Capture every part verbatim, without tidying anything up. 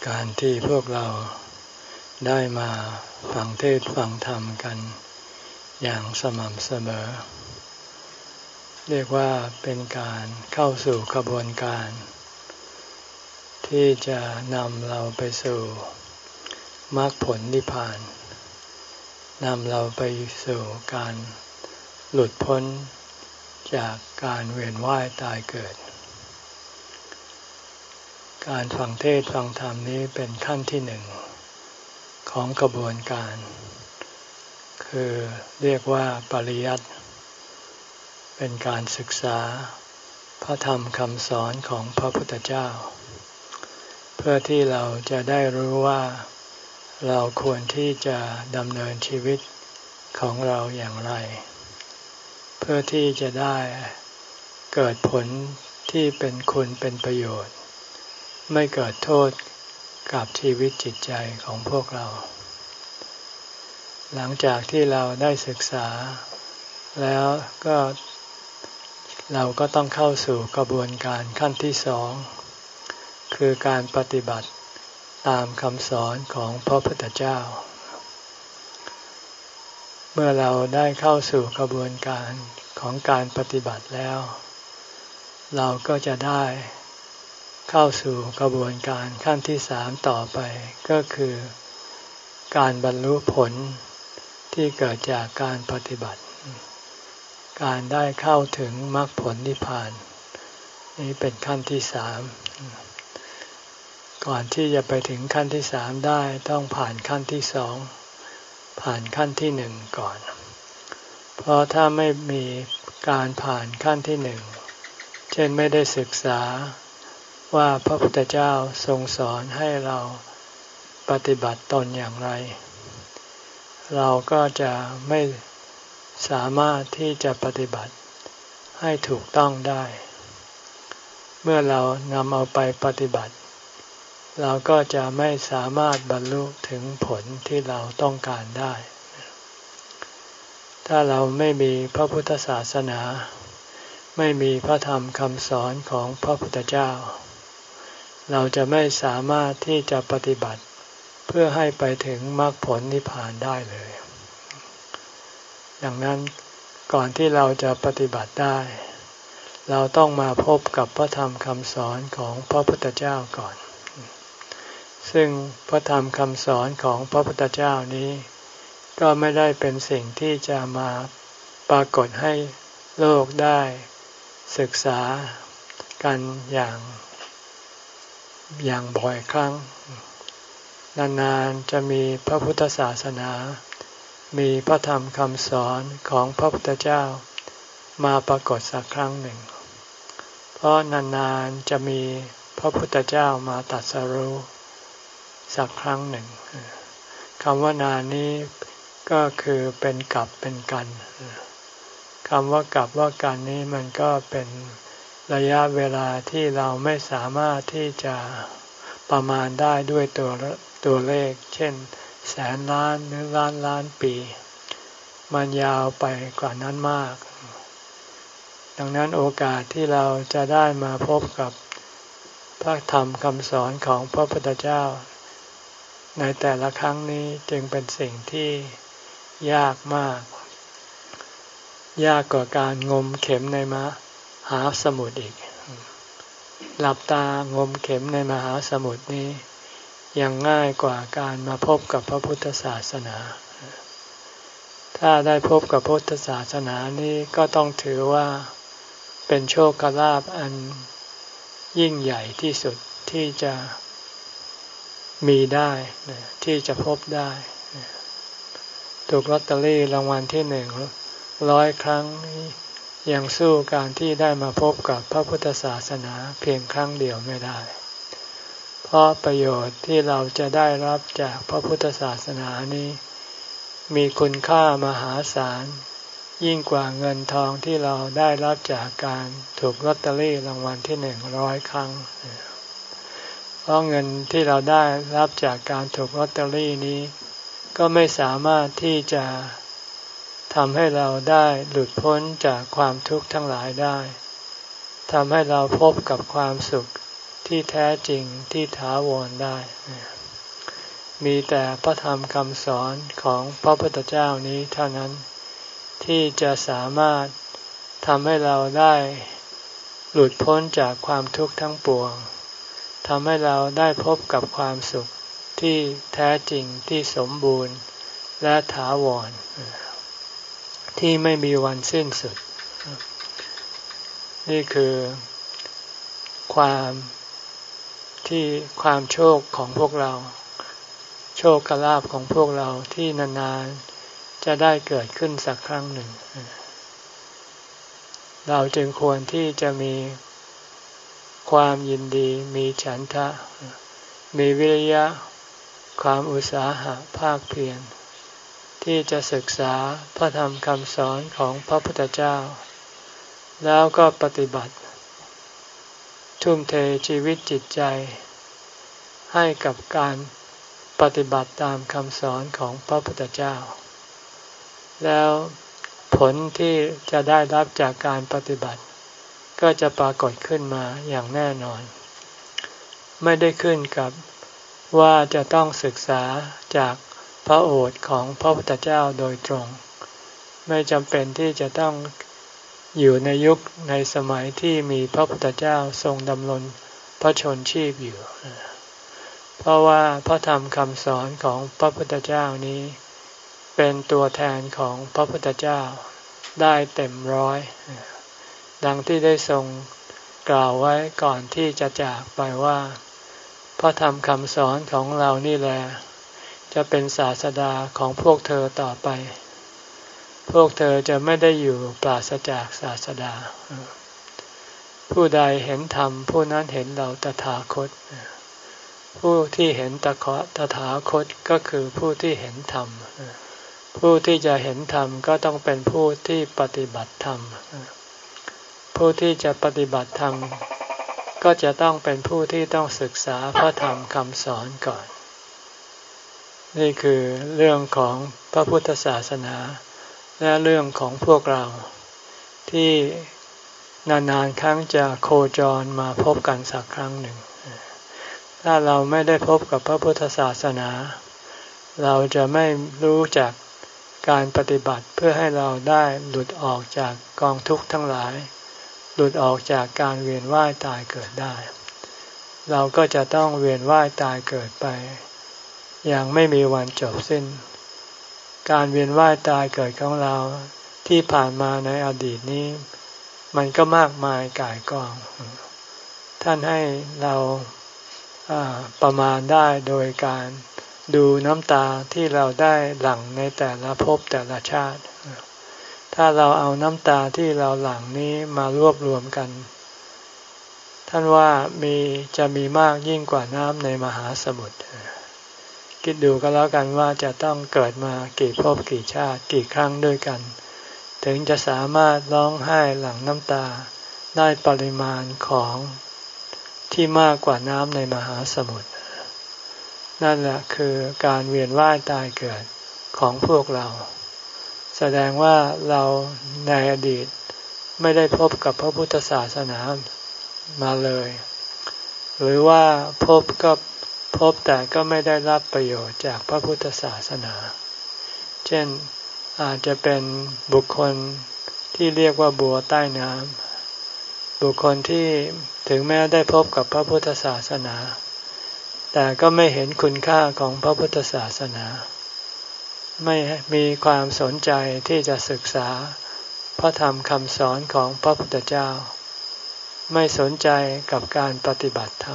การที่พวกเราได้มาฟังเทศน์ฟังธรรมกันอย่างสม่ำเสมอเรียกว่าเป็นการเข้าสู่กระบวนการที่จะนำเราไปสู่มรรคผลนิพพานนำเราไปสู่การหลุดพ้นจากการเวียนว่ายตายเกิดการฟังเทศน์ฟังธรรมนี้เป็นขั้นที่หนึ่งของกระบวนการคือเรียกว่าปริยัติเป็นการศึกษาพระธรรมคำสอนของพระพุทธเจ้าเพื่อที่เราจะได้รู้ว่าเราควรที่จะดำเนินชีวิตของเราอย่างไรเพื่อที่จะได้เกิดผลที่เป็นคุณเป็นประโยชน์ไม่เกิดโทษกับชีวิตจิตใจของพวกเราหลังจากที่เราได้ศึกษาแล้วก็เราก็ต้องเข้าสู่กระบวนการขั้นที่สองคือการปฏิบัติตามคำสอนของพระพุทธเจ้าเมื่อเราได้เข้าสู่กระบวนการของการปฏิบัติแล้วเราก็จะได้เข้าสู่กระบวนการขั้นที่สามต่อไปก็คือการบรรลุผลที่เกิดจากการปฏิบัติการได้เข้าถึงมรรคผลนิพพานนี้เป็นขั้นที่สามก่อนที่จะไปถึงขั้นที่สามได้ต้องผ่านขั้นที่สองผ่านขั้นที่หนึ่งก่อนเพราะถ้าไม่มีการผ่านขั้นที่หนึ่งเช่นไม่ได้ศึกษาว่าพระพุทธเจ้าทรงสอนให้เราปฏิบัติตนอย่างไรเราก็จะไม่สามารถที่จะปฏิบัติให้ถูกต้องได้เมื่อเรานำเอาไปปฏิบัติเราก็จะไม่สามารถบรรลุถึงผลที่เราต้องการได้ถ้าเราไม่มีพระพุทธศาสนาไม่มีพระธรรมคำสอนของพระพุทธเจ้าเราจะไม่สามารถที่จะปฏิบัติเพื่อให้ไปถึงมรรคผลนิพพานได้เลยดังนั้นก่อนที่เราจะปฏิบัติได้เราต้องมาพบกับพระธรรมคำสอนของพระพุทธเจ้าก่อนซึ่งพระธรรมคำสอนของพระพุทธเจ้านี้ก็ไม่ได้เป็นสิ่งที่จะมาปรากฏให้โลกได้ศึกษากันอย่างอย่างบ่อยครั้งนานๆจะมีพระพุทธศาสนามีพระธรรมคำสอนของพระพุทธเจ้ามาปรากฏสักครั้งหนึ่งเพราะนานๆจะมีพระพุทธเจ้ามาตรัสรู้สักครั้งหนึ่งคำว่านานนี้ก็คือเป็นกับเป็นกันคำว่ากับว่ากันนี้มันก็เป็นระยะเวลาที่เราไม่สามารถที่จะประมาณได้ด้วยตัวตัวเลขเช่นแสนล้านหรือล้านล้านปีมันยาวไปกว่านั้นมากดังนั้นโอกาสที่เราจะได้มาพบกับพระธรรมคำสอนของพระพุทธเจ้าในแต่ละครั้งนี้จึงเป็นสิ่งที่ยากมากยากกว่าการงมเข็มในมหาสมุทรอีกหลับตางมเข็มในมหาสมุทรนี้ยังง่ายกว่าการมาพบกับพระพุทธศาสนาถ้าได้พบกับพุทธศาสนานี้ก็ต้องถือว่าเป็นโชคลาภอันยิ่งใหญ่ที่สุดที่จะมีได้ที่จะพบได้ถูกลอตเตอรี่รางวัลที่หนึ่งร้อยครั้งยังสู้การที่ได้มาพบกับพระพุทธศาสนาเพียงครั้งเดียวไม่ได้เพราะประโยชน์ที่เราจะได้รับจากพระพุทธศาสนานี้มีคุณค่ามหาศาลยิ่งกว่าเงินทองที่เราได้รับจากการถูกลอตเตอรี่รางวัลที่หนึ่งร้อยครั้งเพราะเงินที่เราได้รับจากการถูกลอตเตอรี่นี้ก็ไม่สามารถที่จะทำให้เราได้หลุดพ้นจากความทุกข์ทั้งหลายได้ทำให้เราพบกับความสุขทที่แท้จริงที่ถาวรได้มีแต่พระธรรมคำสอนของพระพุทธเจ้านี้เท่านั้นที่จะสามารถทำให้เราได้หลุดพ้นจากความทุกข์ทั้งปวงทำให้เราได้พบกับความสุขที่แท้จริงที่สมบูรณ์และถาวรที่ไม่มีวันสิ้นสุดนี่คือความที่ความโชคของพวกเราโชคลาภของพวกเราที่นานๆจะได้เกิดขึ้นสักครั้งหนึ่งเราจึงควรที่จะมีความยินดีมีฉันทะมีวิริยะความอุตสาหะภาคเพียรที่จะศึกษาพระธรรมคำสอนของพระพุทธเจ้าแล้วก็ปฏิบัติทุ่มเทชีวิตจิตใจให้กับการปฏิบัติตามคำสอนของพระพุทธเจ้าแล้วผลที่จะได้รับจากการปฏิบัติก็จะปรากฏขึ้นมาอย่างแน่นอนไม่ได้ขึ้นกับว่าจะต้องศึกษาจากพระโอษฐ์ของพระพุทธเจ้าโดยตรงไม่จำเป็นที่จะต้องอยู่ในยุคในสมัยที่มีพระพุทธเจ้าทรงดำรงพระชนชีพอยู่เพราะว่าพระธรรมคำสอนของพระพุทธเจ้านี้เป็นตัวแทนของพระพุทธเจ้าได้เต็มร้อยดังที่ได้ทรงกล่าวไว้ก่อนที่จะจากไปว่าพระธรรมคำสอนของเรานี่แหละจะเป็นศาสดาของพวกเธอต่อไปพวกเธอจะไม่ได้อยู่ปราศจากศาสดาผู้ใดเห็นธรรมผู้นั้นเห็นเราตถาคตผู้ที่เห็นตถาตถาคตก็คือผู้ที่เห็นธรรมผู้ที่จะเห็นธรรมก็ต้องเป็นผู้ที่ปฏิบัติธรรมผู้ที่จะปฏิบัติธรรมก็จะต้องเป็นผู้ที่ต้องศึกษาพระธรรมคำสอนก่อนนี่คือเรื่องของพระพุทธศาสนาและเรื่องของพวกเราที่นานๆครั้งจะโคจรมาพบกันสักครั้งหนึ่งถ้าเราไม่ได้พบกับพระพุทธศาสนาเราจะไม่รู้จักการปฏิบัติเพื่อให้เราได้หลุดออกจากกองทุกข์ทั้งหลายหลุดออกจากการเวียนว่ายตายเกิดได้เราก็จะต้องเวียนว่ายตายเกิดไปอย่างไม่มีวันจบสิ้นการเวียนว่ายตายเกิดของเราที่ผ่านมาในอดีตนี้มันก็มากมายก่ายกองท่านให้เราประมาณได้โดยการดูน้ำตาที่เราได้หลั่งในแต่ละภพแต่ละชาติถ้าเราเอาน้ำตาที่เราหลั่งนี้มารวบรวมกันท่านว่ามีจะมีมากยิ่งกว่าน้ำในมหาสมุทรคิดดูก็แล้วกันว่าจะต้องเกิดมากี่ภพกี่ชาติกี่ครั้งด้วยกันถึงจะสามารถร้องไห้หลั่งน้ำตาได้ปริมาณของที่มากกว่าน้ำในมหาสมุทรนั่นแหละคือการเวียนว่ายตายเกิดของพวกเราแสดงว่าเราในอดีตไม่ได้พบกับพระพุทธศาสนามาเลยหรือว่าพบก็พบแต่ก็ไม่ได้รับประโยชน์จากพระพุทธศาสนาเช่นอาจจะเป็นบุคคลที่เรียกว่าบัวใต้น้ำบุคคลที่ถึงแม้ได้พบกับพระพุทธศาสนาแต่ก็ไม่เห็นคุณค่าของพระพุทธศาสนาไม่มีความสนใจที่จะศึกษาพระธรรมคำสอนของพระพุทธเจ้าไม่สนใจกับการปฏิบัติธรรม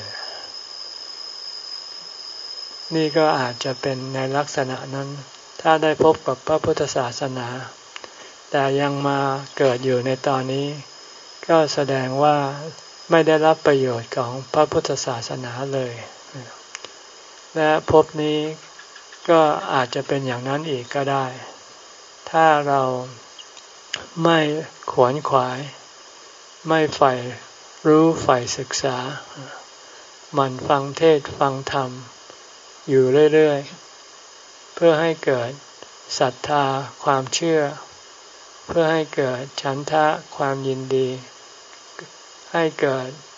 นี่ก็อาจจะเป็นในลักษณะนั้นถ้าได้พบกับพระพุทธศาสนาแต่ยังมาเกิดอยู่ในตอนนี้ก็แสดงว่าไม่ได้รับประโยชน์ของพระพุทธศาสนาเลยและภพนี้ก็อาจจะเป็นอย่างนั้นอีกก็ได้ถ้าเราไม่ขวนขวายไม่ใฝ่รู้ใฝ่ศึกษาหมั่นฟังเทศน์ฟังธรรมอยู่เรื่อยๆเพื่อให้เกิดศรัทธาความเชื่อเพื่อให้เกิดฉันทะความยินดีให้เกิด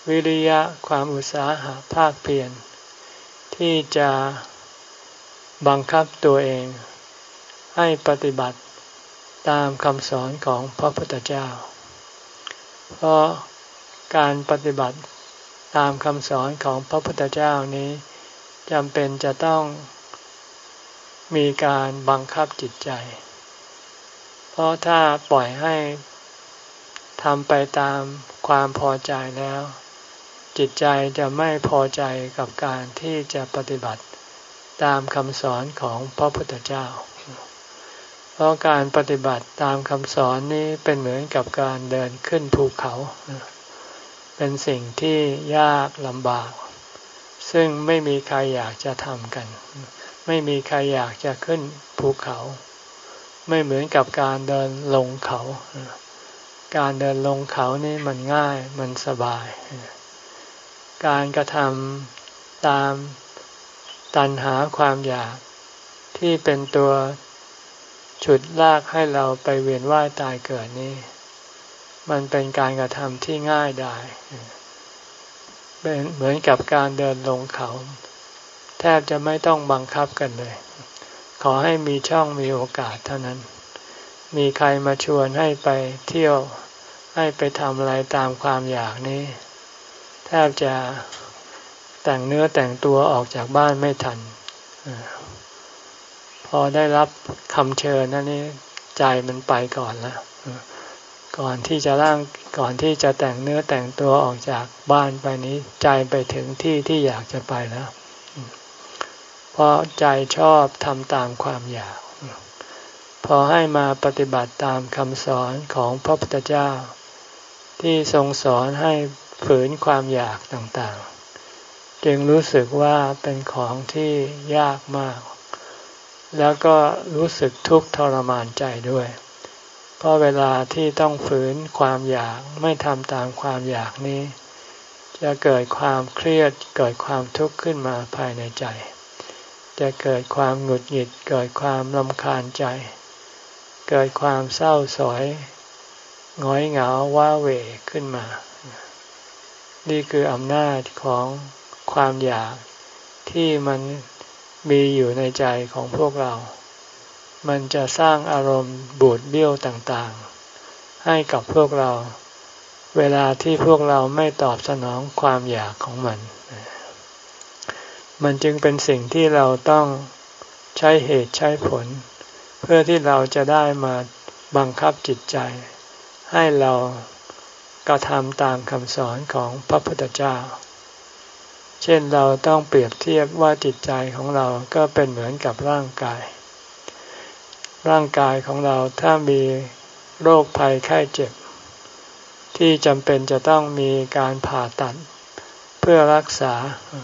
วิริยะความอุตสาหะภาคเพียรที่จะบังคับตัวเองให้ปฏิบัติตามคำสอนของพระพุทธเจ้าเพราะการปฏิบัติตามคำสอนของพระพุทธเจ้านี้จำเป็นจะต้องมีการบังคับจิตใจเพราะถ้าปล่อยให้ทำไปตามความพอใจแล้วจิตใจจะไม่พอใจกับการที่จะปฏิบัติตามคำสอนของพระพุทธเจ้าเพราะการปฏิบัติตามคำสอนนี้เป็นเหมือนกับการเดินขึ้นภูเขาเป็นสิ่งที่ยากลำบากซึ่งไม่มีใครอยากจะทำกันไม่มีใครอยากจะขึ้นภูเขาไม่เหมือนกับการเดินลงเขาการเดินลงเขานี่มันง่ายมันสบายการกระทำตามตัณหาความอยากที่เป็นตัวฉุดลากให้เราไปเวียนว่ายตายเกิดนี้มันเป็นการกระทำที่ง่ายดายเป็นเหมือนกับการเดินลงเขาแทบจะไม่ต้องบังคับกันเลยขอให้มีช่องมีโอกาสเท่านั้นมีใครมาชวนให้ไปเที่ยวให้ไปทำอะไรตามความอยากนี้แทบจะแต่งเนื้อแต่งตัวออกจากบ้านไม่ทันพอได้รับคำเชิญนั่นนี่ใจมันไปก่อนแล้วก่อนที่จะร่างก่อนที่จะแต่งเนื้อแต่งตัวออกจากบ้านไปนี้ใจไปถึงที่ที่อยากจะไปแล้วเพราะใจชอบทำตามความอยากพอให้มาปฏิบัติตามคำสอนของพระพุทธเจ้าที่ทรงสอนให้ฝืนความอยากต่างๆจึงรู้สึกว่าเป็นของที่ยากมากแล้วก็รู้สึกทุกข์ทรมานใจด้วยเพราะเวลาที่ต้องฝืนความอยากไม่ทำตามความอยากนี้จะเกิดความเครียดเกิดความทุกข์ขึ้นมาภายในใจจะเกิดความหงุดหงิดเกิดความรำคาญใจเกิดความเศร้าหงอยหงอยเหงาว้าเหวขึ้นมานี่คืออำนาจของความอยากที่มันมีอยู่ในใจของพวกเรามันจะสร้างอารมณ์บูดเบี้ยวต่างๆให้กับพวกเราเวลาที่พวกเราไม่ตอบสนองความอยากของมันมันจึงเป็นสิ่งที่เราต้องใช้เหตุใช้ผลเพื่อที่เราจะได้มาบังคับจิตใจให้เรากระทำตามคำสอนของพระพุทธเจ้าเช่นเราต้องเปรียบเทียบว่าจิตใจของเราก็เป็นเหมือนกับร่างกายร่างกายของเราถ้ามีโรคภัยไข้เจ็บที่จำเป็นจะต้องมีการผ่าตัดเพื่อรักษา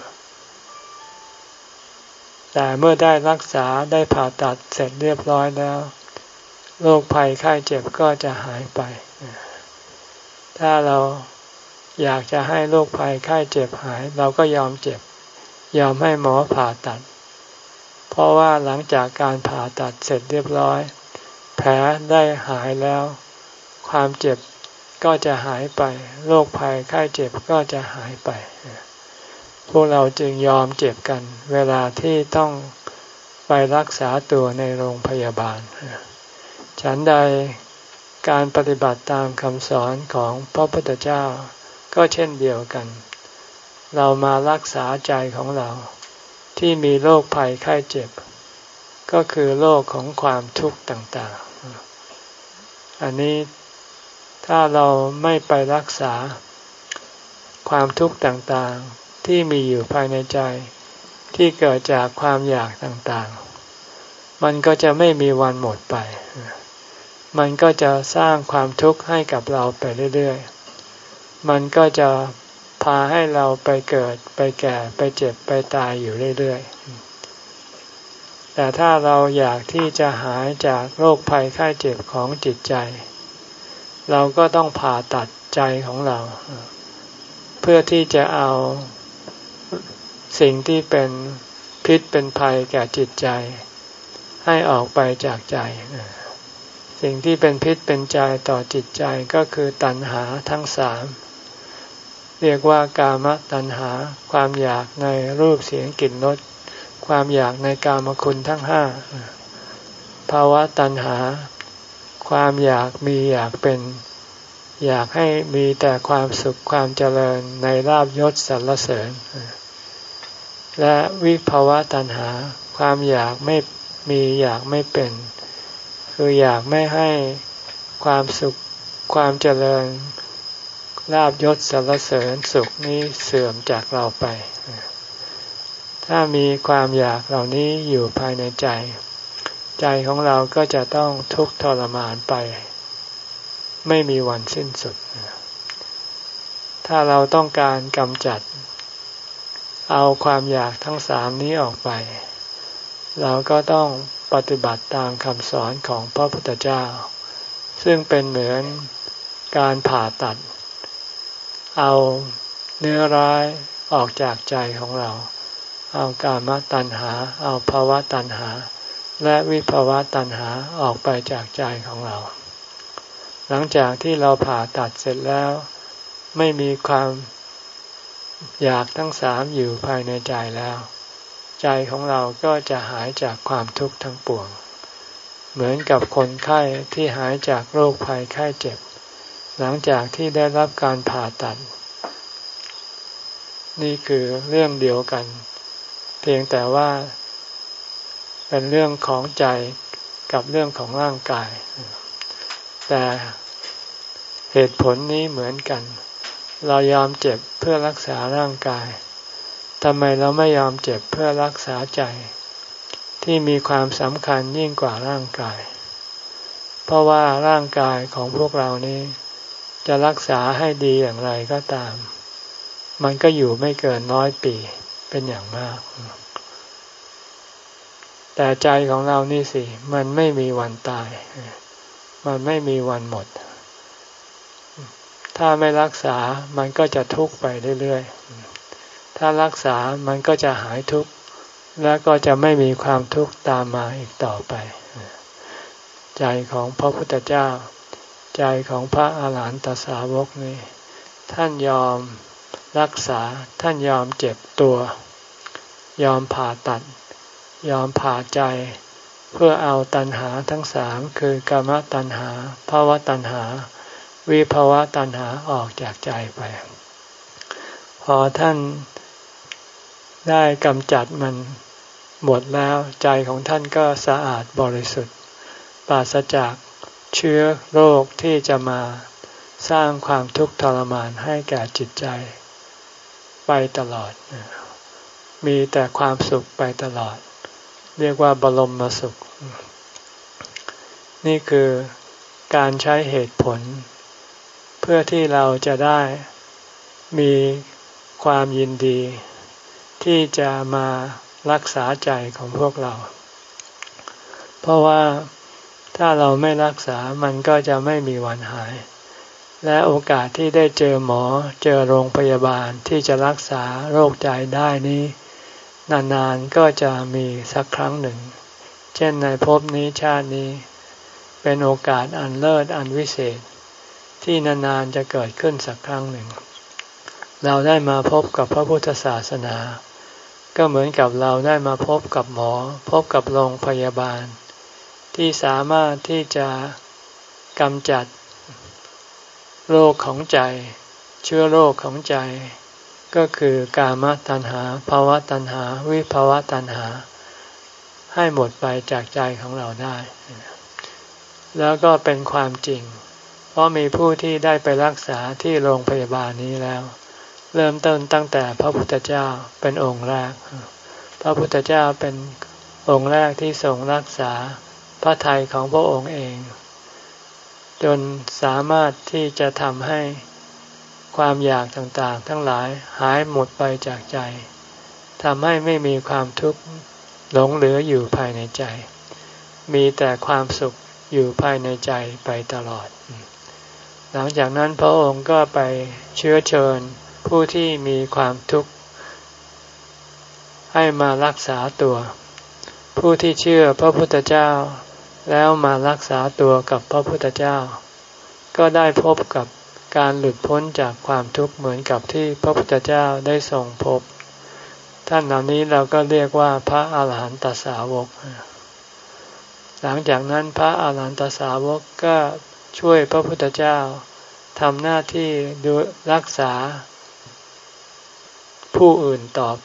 แต่เมื่อได้รักษาได้ผ่าตัดเสร็จเรียบร้อยแล้วโรคภัยไข้เจ็บก็จะหายไปถ้าเราอยากจะให้โรคภัยไข้เจ็บหายเราก็ยอมเจ็บยอมให้หมอผ่าตัดเพราะว่าหลังจากการผ่าตัดเสร็จเรียบร้อยแผลได้หายแล้วความเจ็บก็จะหายไปโรคภัยไข้เจ็บก็จะหายไปพวกเราจึงยอมเจ็บกันเวลาที่ต้องไปรักษาตัวในโรงพยาบาลฉันใดการปฏิบัติตามคำสอนของพระพุทธเจ้าก็เช่นเดียวกันเรามารักษาใจของเราที่มีโรคภัยไข้เจ็บก็คือโรคของความทุกข์ต่างๆอันนี้ถ้าเราไม่ไปรักษาความทุกข์ต่างๆที่มีอยู่ภายในใจที่เกิดจากความอยากต่างๆมันก็จะไม่มีวันหมดไปมันก็จะสร้างความทุกข์ให้กับเราไปเรื่อยๆมันก็จะพาให้เราไปเกิดไปแก่ไปเจ็บไปตายอยู่เรื่อยๆแต่ถ้าเราอยากที่จะหายจากโรคภัยไข้เจ็บของจิตใจเราก็ต้องผ่าตัดใจของเราเพื่อที่จะเอาสิ่งที่เป็นพิษเป็นภัยแก่จิตใจให้ออกไปจากใจสิ่งที่เป็นพิษเป็นใจต่อจิตใจก็คือตัณหาทั้งสามเรียกว่ากามตัณหาความอยากในรูปเสียงกลิ่นรสความอยากในกามคุณทั้งห้าภาวะตัณหาความอยากมีอยากเป็นอยากให้มีแต่ความสุขความเจริญในลาภยศสรรเสริญและวิภาวะตัณหาความอยากไม่มีอยากไม่เป็นคืออยากไม่ให้ความสุขความเจริญลาภยศสรรเสริญสุขนี้เสื่อมจากเราไปถ้ามีความอยากเหล่านี้อยู่ภายในใจใจของเราก็จะต้องทุกข์ทรมานไปไม่มีวันสิ้นสุดถ้าเราต้องการกำจัดเอาความอยากทั้งสามนี้ออกไปเราก็ต้องปฏิบัติตามคำสอนของพระพุทธเจ้าซึ่งเป็นเหมือนการผ่าตัดเอาเนื้อร้ายออกจากใจของเราเอากามตัณหาเอาภาวะตัณหาและวิภาวะตัณหาออกไปจากใจของเราหลังจากที่เราผ่าตัดเสร็จแล้วไม่มีความอยากทั้งสามอยู่ภายในใจแล้วใจของเราก็จะหายจากความทุกข์ทั้งปวงเหมือนกับคนไข้ที่หายจากโรคภัยไข้เจ็บหลังจากที่ได้รับการผ่าตัดนี่คือเรื่องเดียวกันเพียงแต่ว่าเป็นเรื่องของใจกับเรื่องของร่างกายแต่เหตุผลนี้เหมือนกันเรายอมเจ็บเพื่อรักษาร่างกายทำไมเราไม่ยอมเจ็บเพื่อรักษาใจที่มีความสำคัญยิ่งกว่าร่างกายเพราะว่าร่างกายของพวกเรานี้จะรักษาให้ดีอย่างไรก็ตามมันก็อยู่ไม่เกินร้อยปีเป็นอย่างมากแต่ใจของเรานี่สิมันไม่มีวันตายมันไม่มีวันหมดถ้าไม่รักษามันก็จะทุกข์ไปเรื่อยๆถ้ารักษามันก็จะหายทุกข์และก็จะไม่มีความทุกข์ตามมาอีกต่อไปใจของพระพุทธเจ้าใจของพระอาหารหันตสาวกนี่ท่านยอมรักษาท่านยอมเจ็บตัวยอมผ่าตัดยอมผ่าใจเพื่อเอาตัณหาทั้งสามคือกามตัณหาภวตัณหาวิภวตัณหาออกจากใจไปพอท่านได้กำจัดมันหมดแล้วใจของท่านก็สะอาดบริสุทธิ์ปราศจากเชื้อโรคที่จะมาสร้างความทุกข์ทรมานให้แก่จิตใจไปตลอดมีแต่ความสุขไปตลอดเรียกว่าบรมสุขนี่คือการใช้เหตุผลเพื่อที่เราจะได้มีความยินดีที่จะมารักษาใจของพวกเราเพราะว่าถ้าเราไม่รักษามันก็จะไม่มีวันหายและโอกาสที่ได้เจอหมอเจอโรงพยาบาลที่จะรักษาโรคใจได้นี้นานๆก็จะมีสักครั้งหนึ่งเช่นในภพนี้ชาตินี้เป็นโอกาสอันเลิศอันวิเศษที่นานๆจะเกิดขึ้นสักครั้งหนึ่งเราได้มาพบกับพระพุทธศาสนาก็เหมือนกับเราได้มาพบกับหมอพบกับโรงพยาบาลที่สามารถที่จะกำจัดโรคของใจเชื้อโรคของใจก็คือกามตัณหาภวตัณหาวิภวตัณหาให้หมดไปจากใจของเราได้แล้วก็เป็นความจริงเพราะมีผู้ที่ได้ไปรักษาที่โรงพยาบาลนี้แล้วเริ่มต้นตั้งแต่พระพุทธเจ้าเป็นองค์แรกพระพุทธเจ้าเป็นองค์แรกที่ทรงรักษาพระทัยของพระองค์เองจนสามารถที่จะทำให้ความอยากต่างๆทั้งหลายหายหมดไปจากใจทำให้ไม่มีความทุกข์หลงเหลืออยู่ภายในใจมีแต่ความสุขอยู่ภายในใจไปตลอดหลังจากนั้นพระองค์ก็ไปเชื้อเชิญผู้ที่มีความทุกข์ให้มารักษาตัวผู้ที่เชื่อพระพุทธเจ้าแล้วมารักษาตัวกับพระพุทธเจ้าก็ได้พบกับการหลุดพ้นจากความทุกข์เหมือนกับที่พระพุทธเจ้าได้ทรงพบท่านเหล่านี้เราก็เรียกว่าพระอาหารหันตสาวกหลังจากนั้นพระอาหารหันตสาวกก็ช่วยพระพุทธเจ้าทำหน้าที่ดูรักษาผู้อื่นต่อไป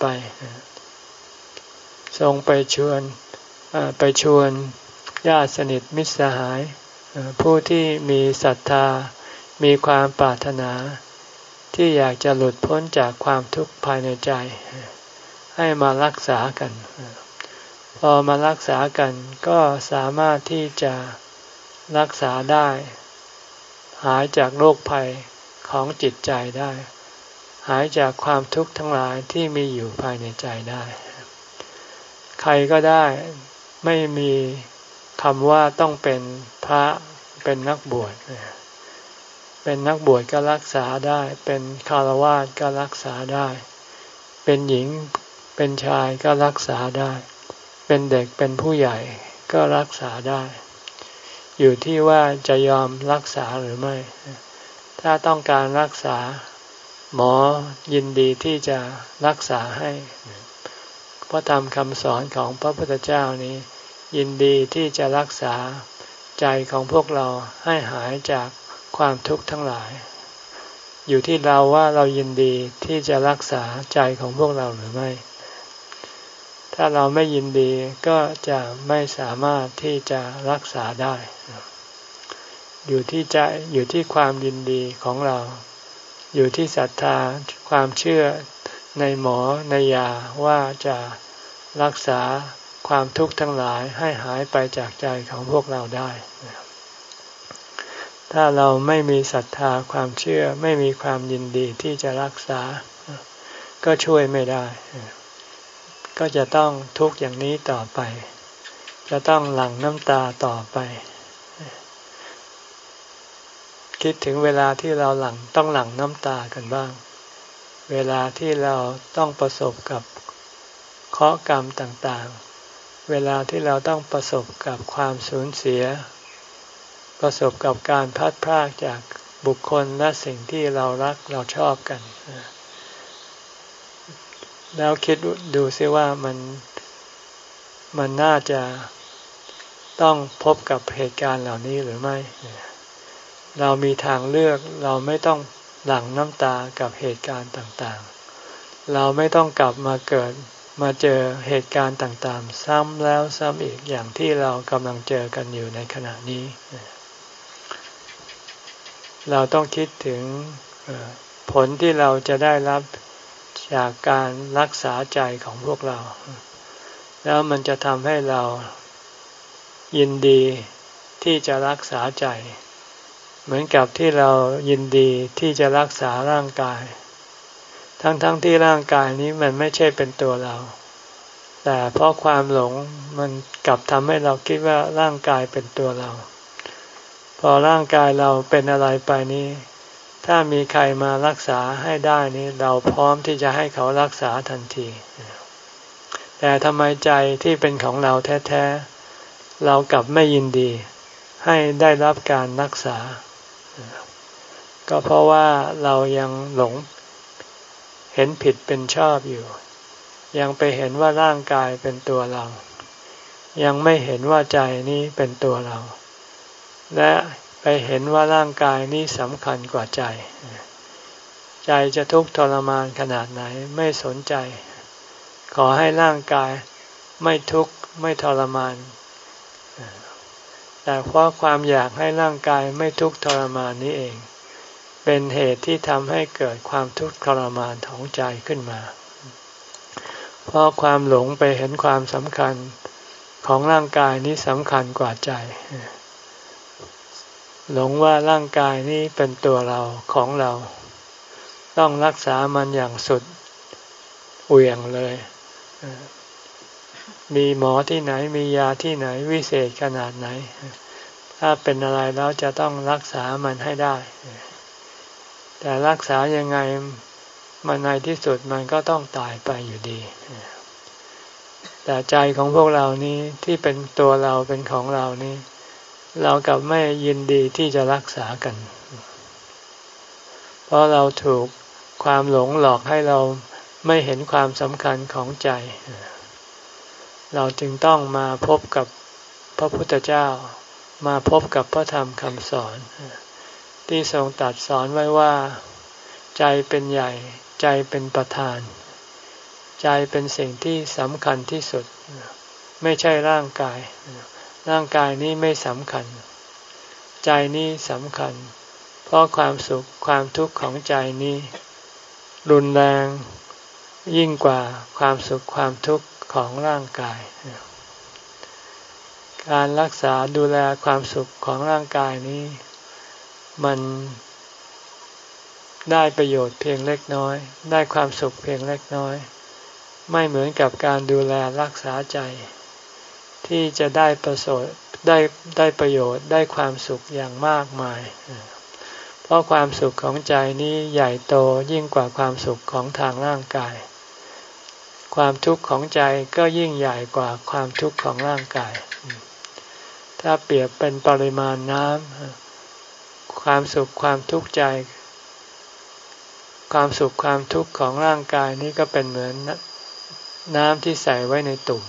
ทรงไปชวนไปชวนญาติสนิทมิตรสหายผู้ที่มีศรัทธามีความปรารถนาที่อยากจะหลุดพ้นจากความทุกข์ภายในใจให้มารักษากันพอมารักษากันก็สามารถที่จะรักษาได้หายจากโรคภัยของจิตใจได้หายจากความทุกข์ทั้งหลายที่มีอยู่ภายในใจได้ใครก็ได้ไม่มีคำว่าต้องเป็นพระเป็นนักบวชเป็นนักบวชก็รักษาได้เป็นฆราวาสก็รักษาได้เป็นหญิงเป็นชายก็รักษาได้เป็นเด็กเป็นผู้ใหญ่ก็รักษาได้อยู่ที่ว่าจะยอมรักษาหรือไม่ถ้าต้องการรักษาหมอยินดีที่จะรักษาให้พระธรรมคำสอนของพระพุทธเจ้านี้ยินดีที่จะรักษาใจของพวกเราให้หายจากความทุกข์ทั้งหลายอยู่ที่เราว่าเรายินดีที่จะรักษาใจของพวกเราหรือไม่ถ้าเราไม่ยินดีก็จะไม่สามารถที่จะรักษาได้อยู่ที่ใจอยู่ที่ความยินดีของเราอยู่ที่ศรัทธาความเชื่อในหมอในยาว่าจะรักษาความทุกข์ทั้งหลายให้หายไปจากใจของพวกเราได้ถ้าเราไม่มีศรัทธาความเชื่อไม่มีความยินดีที่จะรักษาก็ช่วยไม่ได้ก็จะต้องทุกข์อย่างนี้ต่อไปจะต้องหลั่งน้ำตาต่อไปคิดถึงเวลาที่เราหลั่งต้องหลั่งน้ำตากันบ้างเวลาที่เราต้องประสบกับเคราะห์กรรมต่างๆเวลาที่เราต้องประสบกับความสูญเสียประสบกับการพลัดพรากจากบุคคลและสิ่งที่เรารักเราชอบกันแล้วคิดดูซิว่ามันมันน่าจะต้องพบกับเหตุการณ์เหล่านี้หรือไม่เรามีทางเลือกเราไม่ต้องหลั่งน้ำตากับเหตุการณ์ต่างๆเราไม่ต้องกลับมาเกิดมาเจอเหตุการณ์ต่างๆซ้ำแล้วซ้ำอีกอย่างที่เรากำลังเจอกันอยู่ในขณะนี้เราต้องคิดถึงผลที่เราจะได้รับจากการรักษาใจของพวกเราแล้วมันจะทำให้เรายินดีที่จะรักษาใจเหมือนกับที่เรายินดีที่จะรักษาร่างกายทั้งๆ ท, ที่ร่างกายนี้มันไม่ใช่เป็นตัวเราแต่เพราะความหลงมันกลับทำให้เราคิดว่าร่างกายเป็นตัวเราพอร่างกายเราเป็นอะไรไปนี้ถ้ามีใครมารักษาให้ได้นี้เราพร้อมที่จะให้เขารักษาทันทีแต่ทำไมใจที่เป็นของเราแท้ๆเรากลับไม่ยินดีให้ได้รับการรักษาก็เพราะว่าเรายังหลงเห็นผิดเป็นชอบอยู่ยังไปเห็นว่าร่างกายเป็นตัวเรายังไม่เห็นว่าใจนี้เป็นตัวเราและไปเห็นว่าร่างกายนี้สำคัญกว่าใจใจจะทุกข์ทรมานขนาดไหนไม่สนใจขอให้ร่างกายไม่ทุกข์ไม่ทรมานแต่เพราะความอยากให้ร่างกายไม่ทุกข์ทรมานนี้เองเป็นเหตุที่ทำให้เกิดความทุกข์ทรมานของใจขึ้นมาเพราะความหลงไปเห็นความสำคัญของร่างกายนี้สำคัญกว่าใจหลงว่าร่างกายนี้เป็นตัวเราของเราต้องรักษามันอย่างสุดเหวี่ยงเลยมีหมอที่ไหนมียาที่ไหนวิเศษขนาดไหนถ้าเป็นอะไรแล้วจะต้องรักษามันให้ได้แต่รักษายังไงมันในที่สุดมันก็ต้องตายไปอยู่ดีแต่ใจของพวกเรานี้ที่เป็นตัวเราเป็นของเรานี้เรากลับไม่ยินดีที่จะรักษากันเพราะเราถูกความหลงหลอกให้เราไม่เห็นความสำคัญของใจเราจึงต้องมาพบกับพระพุทธเจ้ามาพบกับพระธรรมคำสอนที่ทรงตรัสสอนไว้ว่าใจเป็นใหญ่ใจเป็นประธานใจเป็นสิ่งที่สำคัญที่สุดไม่ใช่ร่างกายร่างกายนี้ไม่สำคัญใจนี้สำคัญเพราะความสุขความทุกข์ของใจนี้รุนแรงยิ่งกว่าความสุขความทุกข์ของร่างกายการรักษาดูแลความสุขของร่างกายนี้มันได้ประโยชน์เพียงเล็กน้อยได้ความสุขเพียงเล็กน้อยไม่เหมือนกับการดูแลรักษาใจที่จะได้ประโยชน์ได้ได้ประโยชน์ได้ความสุขอย่างมากมายเพราะความสุขของใจนี้ใหญ่โตยิ่งกว่าความสุขของทางร่างกายความทุกข์ของใจก็ยิ่งใหญ่กว่าความทุกข์ของร่างกายถ้าเปรียบเป็นปริมาณน้ำความสุขความทุกข์ใจความสุขความทุกข์ของร่างกายนี้ก็เป็นเหมือนน้ำที่ใส่ไว้ในตุ่ม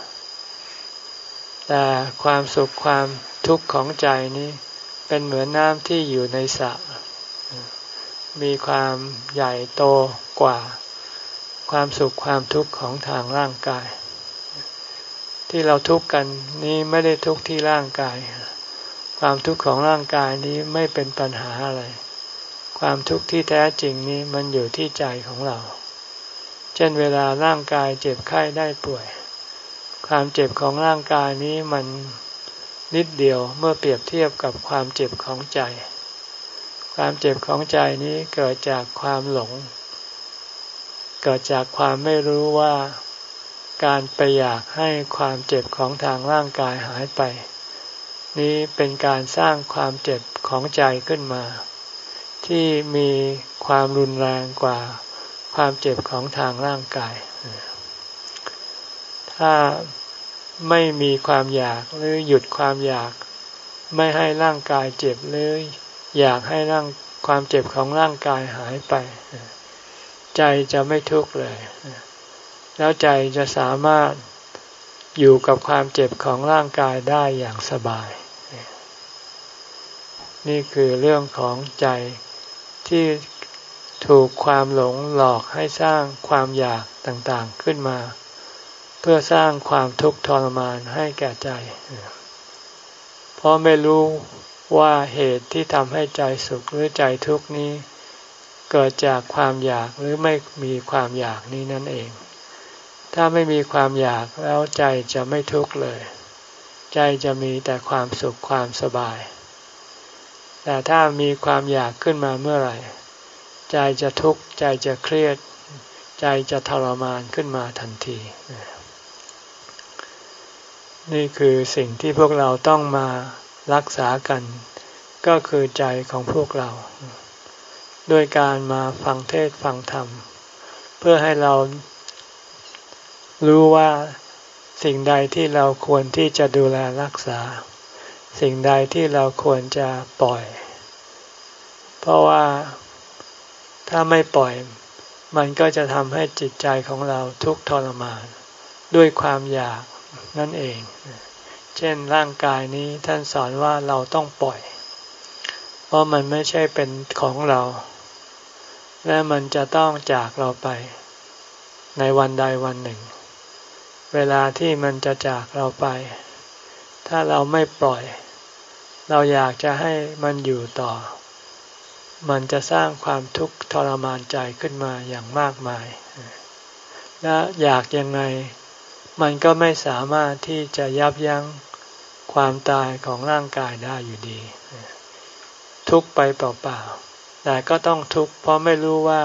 แต่ความสุขความทุกข์ของใจนี้เป็นเหมือนน้ำที่อยู่ในสระมีความใหญ่โตกว่าความสุขความทุกข์ของทางร่างกายที่เราทุกข์กันนี้ไม่ได้ทุกข์ที่ร่างกายความทุกข์ของร่างกายนี้ไม่เป็นปัญหาอะไรความทุกข์ที่แท้จริงนี้มันอยู่ที่ใจของเราเช่นเวลาร่างกายเจ็บไข้ได้ป่วยความเจ็บของร่างกายนี้มันนิดเดียวเมื่อเปรียบเทียบกับความเจ็บของใจความเจ็บของใจนี้เกิดจากความหลงเกิดจากความไม่รู้ว่าการไปอยากให้ความเจ็บของทางร่างกายหายไปนี้เป็นการสร้างความเจ็บของใจขึ้นมาที่มีความรุนแรงกว่าความเจ็บของทางร่างกายถ้าไม่มีความอยากหรือหยุดความอยากไม่ให้ร่างกายเจ็บหรืออยากให้ร่างความเจ็บของร่างกายหายไปใจจะไม่ทุกข์เลยแล้วใจจะสามารถอยู่กับความเจ็บของร่างกายได้อย่างสบายนี่คือเรื่องของใจที่ถูกความหลงหลอกให้สร้างความอยากต่างๆขึ้นมาเพื่อสร้างความทุกข์ทรมานให้แก่ใจเพราะไม่รู้ว่าเหตุที่ทำให้ใจสุขหรือใจทุกข์นี้เกิดจากความอยากหรือไม่มีความอยากนี้นั่นเองถ้าไม่มีความอยากแล้วใจจะไม่ทุกข์เลยใจจะมีแต่ความสุขความสบายแต่ถ้ามีความอยากขึ้นมาเมื่อไหร่ใจจะทุกข์ใจจะเครียดใจจะทรมานขึ้นมาทันทีนี่คือสิ่งที่พวกเราต้องมารักษากันก็คือใจของพวกเราด้วยการมาฟังเทศน์ฟังธรรมเพื่อให้เรารู้ว่าสิ่งใดที่เราควรที่จะดูแลรักษาสิ่งใดที่เราควรจะปล่อยเพราะว่าถ้าไม่ปล่อยมันก็จะทำให้จิตใจของเราทุกข์ทรมานด้วยความอยากนั่นเองเช่นร่างกายนี้ท่านสอนว่าเราต้องปล่อยเพราะมันไม่ใช่เป็นของเราและมันจะต้องจากเราไปในวันใดวันหนึ่งเวลาที่มันจะจากเราไปถ้าเราไม่ปล่อยเราอยากจะให้มันอยู่ต่อมันจะสร้างความทุกข์ทรมานใจขึ้นมาอย่างมากมายและอยากยังไงมันก็ไม่สามารถที่จะยับยั้งความตายของร่างกายได้อยู่ดีทุกข์ไปเปล่าๆแต่ก็ต้องทุกข์เพราะไม่รู้ว่า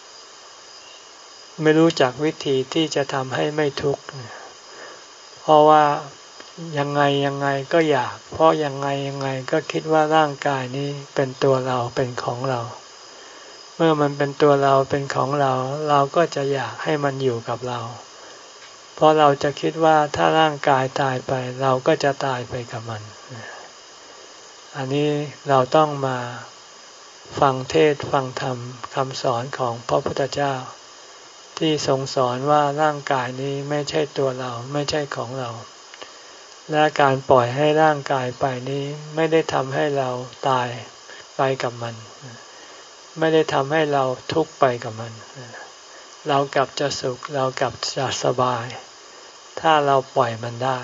ไม่รู้จักวิธีที่จะทำให้ไม่ทุกข์เพราะว่ายังไงยังไงก็อยากเพราะยังไงยังไงก็คิดว่าร่างกายนี้เป็นตัวเราเป็นของเราเมื่อมันเป็นตัวเราเป็นของเราเราก็จะอยากให้มันอยู่กับเราเพราะเราจะคิดว่าถ้าร่างกายตายไปเราก็จะตายไปกับมันอันนี้เราต้องมาฟังเทศน์ฟังธรรมคำสอนของพระพุทธเจ้าที่ทรงสอนว่าร่างกายนี้ไม่ใช่ตัวเราไม่ใช่ของเราและการปล่อยให้ร่างกายไปนี้ไม่ได้ทำให้เราตายไปกับมันไม่ได้ทำให้เราทุกข์ไปกับมันเรากลับจะสุขเรากลับจะสบายถ้าเราปล่อยมันได้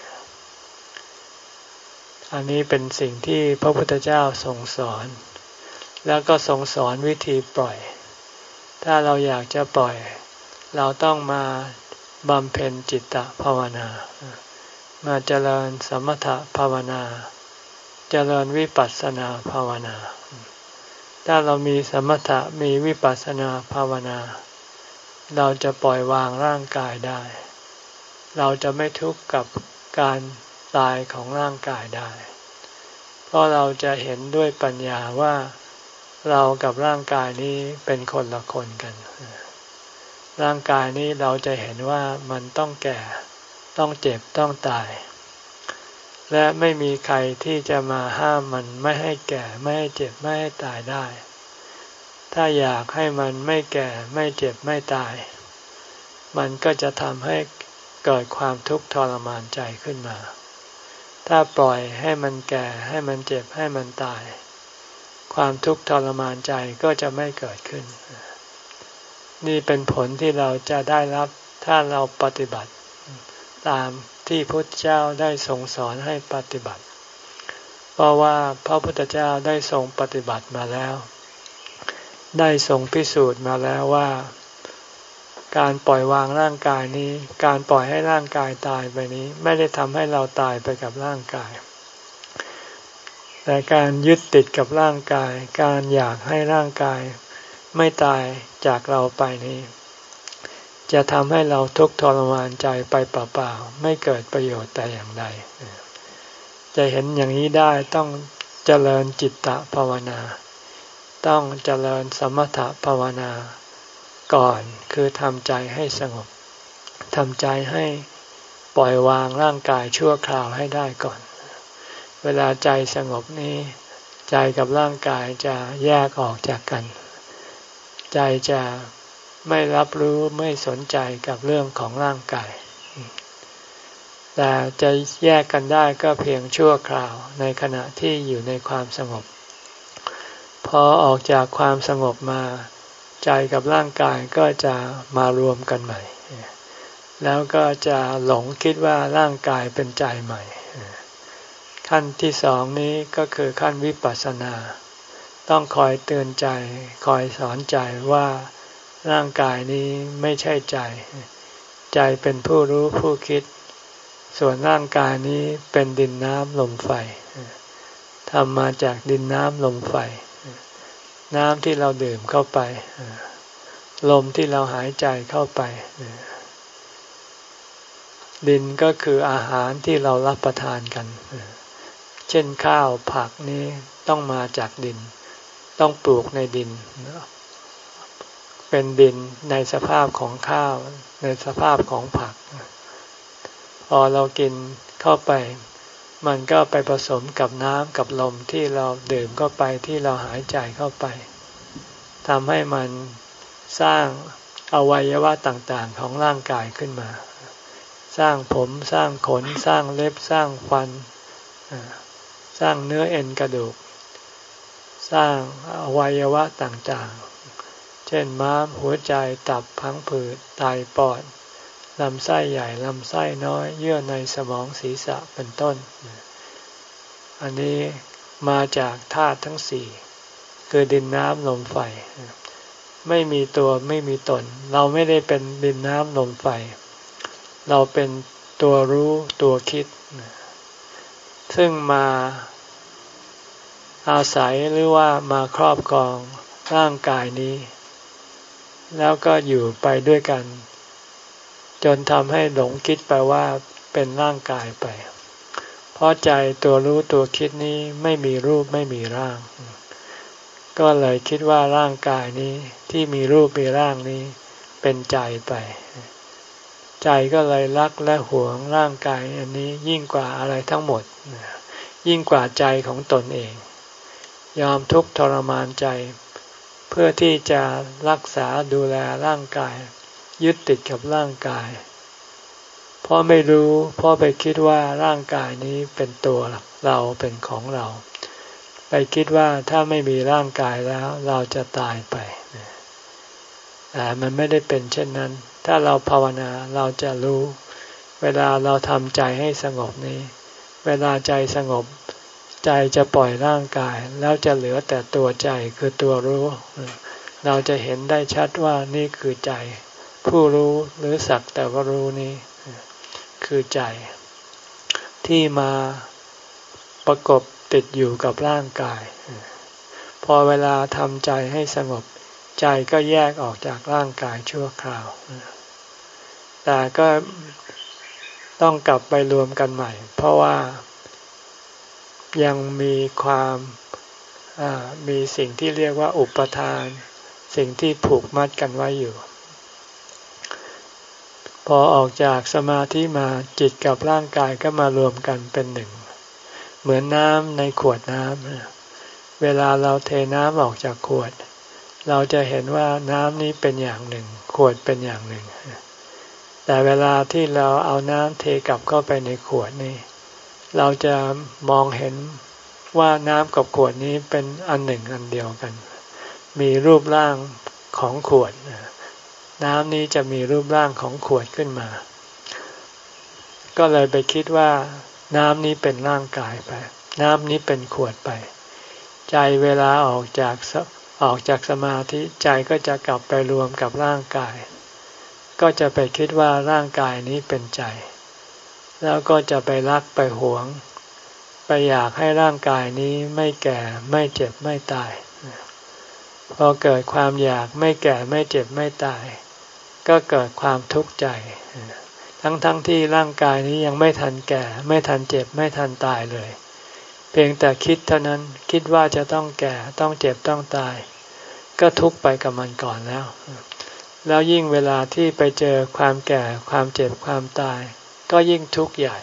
อันนี้เป็นสิ่งที่พระพุทธเจ้าทรงสอนแล้วก็ทรงสอนวิธีปล่อยถ้าเราอยากจะปล่อยเราต้องมาบำเพ็ญจิตตภาวนามาเจริญสมถภาวนาเจริญวิปัสสนาภาวนาถ้าเรามีสมถะมีวิปัสสนาภาวนาเราจะปล่อยวางร่างกายได้เราจะไม่ทุกข์กับการตายของร่างกายได้เพราะเราจะเห็นด้วยปัญญาว่าเรากับร่างกายนี้เป็นคนละคนกันร่างกายนี้เราจะเห็นว่ามันต้องแก่ต้องเจ็บต้องตายและไม่มีใครที่จะมาห้ามมันไม่ให้แก่ไม่ให้เจ็บไม่ให้ตายได้ถ้าอยากให้มันไม่แก่ไม่เจ็บไม่ตายมันก็จะทำให้เกิดความทุกข์ทรมานใจขึ้นมาถ้าปล่อยให้มันแก่ให้มันเจ็บให้มันตายความทุกข์ทรมานใจก็จะไม่เกิดขึ้นนี่เป็นผลที่เราจะได้รับถ้าเราปฏิบัติตามที่พระพุทธเจ้าได้ทรงสอนให้ปฏิบัติเพราะว่าพระพุทธเจ้าได้ทรงปฏิบัติมาแล้วได้ทรงพิสูจน์มาแล้วว่าการปล่อยวางร่างกายนี้การปล่อยให้ร่างกายตายไปนี้ไม่ได้ทำให้เราตายไปกับร่างกายแต่การยึดติดกับร่างกายการอยากให้ร่างกายไม่ตายจากเราไปนี้จะทำให้เราทุกข์ทรมานใจไปเปล่าๆไม่เกิดประโยชน์แต่อย่างใดจะเห็นอย่างนี้ได้ต้องเจริญจิตตภาวนาต้องเจริญสมถภาวนาก่อนคือทำใจให้สงบทำใจให้ปล่อยวางร่างกายชั่วคราวให้ได้ก่อนเวลาใจสงบนี้ใจกับร่างกายจะแยกออกจากกันใจจะไม่รับรู้ไม่สนใจกับเรื่องของร่างกายแต่จะแยกกันได้ก็เพียงชั่วคราวในขณะที่อยู่ในความสงบพอออกจากความสงบมาใจกับร่างกายก็จะมารวมกันใหม่แล้วก็จะหลงคิดว่าร่างกายเป็นใจใหม่ขั้นที่สองนี้ก็คือขั้นวิปัสสนาต้องคอยเตือนใจคอยสอนใจว่าร่างกายนี้ไม่ใช่ใจใจเป็นผู้รู้ผู้คิดส่วนร่างกายนี้เป็นดินน้ำลมไฟทำมาจากดินน้ำลมไฟน้ำที่เราดื่มเข้าไปลมที่เราหายใจเข้าไปดินก็คืออาหารที่เรารับประทานกันเช่นข้าวผักนี้ต้องมาจากดินต้องปลูกในดินเป็นดินในสภาพของข้าวในสภาพของผักพอเรากินเข้าไปมันก็ไปผสมกับน้ำกับลมที่เราดื่มเข้าไปที่เราหายใจเข้าไปทำให้มันสร้างอวัยวะต่างๆของร่างกายขึ้นมาสร้างผมสร้างขนสร้างเล็บสร้างฟันสร้างเนื้อเอ็นกระดูกสร้างอวัยวะต่างๆเช่นม้ามหัวใจตับพังผืดไตปอดลำไส้ใหญ่ลำไส้น้อยเยื่อในสมองศีรษะเป็นต้นอันนี้มาจากธาตุทั้งสี่คือดินน้ำลมไฟไม่มีตัวไม่มีตนเราไม่ได้เป็นดินน้ำลมไฟเราเป็นตัวรู้ตัวคิดซึ่งมาอาศัยหรือว่ามาครอบครองร่างกายนี้แล้วก็อยู่ไปด้วยกันจนทำให้หลงคิดไปว่าเป็นร่างกายไปเพราะใจตัวรู้ตัวคิดนี้ไม่มีรูปไม่มีร่างก็เลยคิดว่าร่างกายนี้ที่มีรูปมีร่างนี้เป็นใจไปใจก็เลยรักและหวงร่างกายอันนี้ยิ่งกว่าอะไรทั้งหมดยิ่งกว่าใจของตนเองยอมทุกข์ทรมานใจเพื่อที่จะรักษาดูแลร่างกายยึดติดกับร่างกายเพราะไม่รู้เพราะไปคิดว่าร่างกายนี้เป็นตัวเราเป็นของเราไปคิดว่าถ้าไม่มีร่างกายแล้วเราจะตายไปแต่มันไม่ได้เป็นเช่นนั้นถ้าเราภาวนาเราจะรู้เวลาเราทำใจให้สงบนี้เวลาใจสงบใจจะปล่อยร่างกายแล้วจะเหลือแต่ตัวใจคือตัวรู้เราจะเห็นได้ชัดว่านี่คือใจผู้รู้หรือสักแต่ว่ารู้นี้คือใจที่มาประกบติดอยู่กับร่างกายพอเวลาทำใจให้สงบใจก็แยกออกจากร่างกายชั่วคราวแต่ก็ต้องกลับไปรวมกันใหม่เพราะว่ายังมีความมีสิ่งที่เรียกว่าอุปทานสิ่งที่ผูกมัดกันไว้อยู่พอออกจากสมาธิมาจิตกับร่างกายก็มารวมกันเป็นหนึ่งเหมือนน้ำในขวดน้ำเวลาเราเทน้ำออกจากขวดเราจะเห็นว่าน้ำนี้เป็นอย่างหนึ่งขวดเป็นอย่างหนึ่งแต่เวลาที่เราเอาน้ำเทกลับเข้าไปในขวดนี้เราจะมองเห็นว่าน้ำกับขวดนี้เป็นอันหนึ่งอันเดียวกันมีรูปร่างของขวดน้ำนี้จะมีรูปร่างของขวดขึ้นมาก็เลยไปคิดว่าน้ำนี้เป็นร่างกายไปน้ำนี้เป็นขวดไปใจเวลาออกจากออกจากสมาธิใจก็จะกลับไปรวมกับร่างกายก็จะไปคิดว่าร่างกายนี้เป็นใจแล้วก็จะไปรักไปหวงไปอยากให้ร่างกายนี้ไม่แก่ไม่เจ็บไม่ตายพอเกิดความอยากไม่แก่ไม่เจ็บไม่ตายก็เกิดความทุกข์ใจทั้งๆ ท, ที่ร่างกายนี้ยังไม่ทันแก่ไม่ทันเจ็บไม่ทันตายเลยเพียงแต่คิดเท่านั้นคิดว่าจะต้องแก่ต้องเจ็บต้องตายก็ทุกข์ไปกับมันก่อนแล้วแล้วยิ่งเวลาที่ไปเจอความแก่ความเจ็บความตายก็ยิ่งทุกข์ใหญ่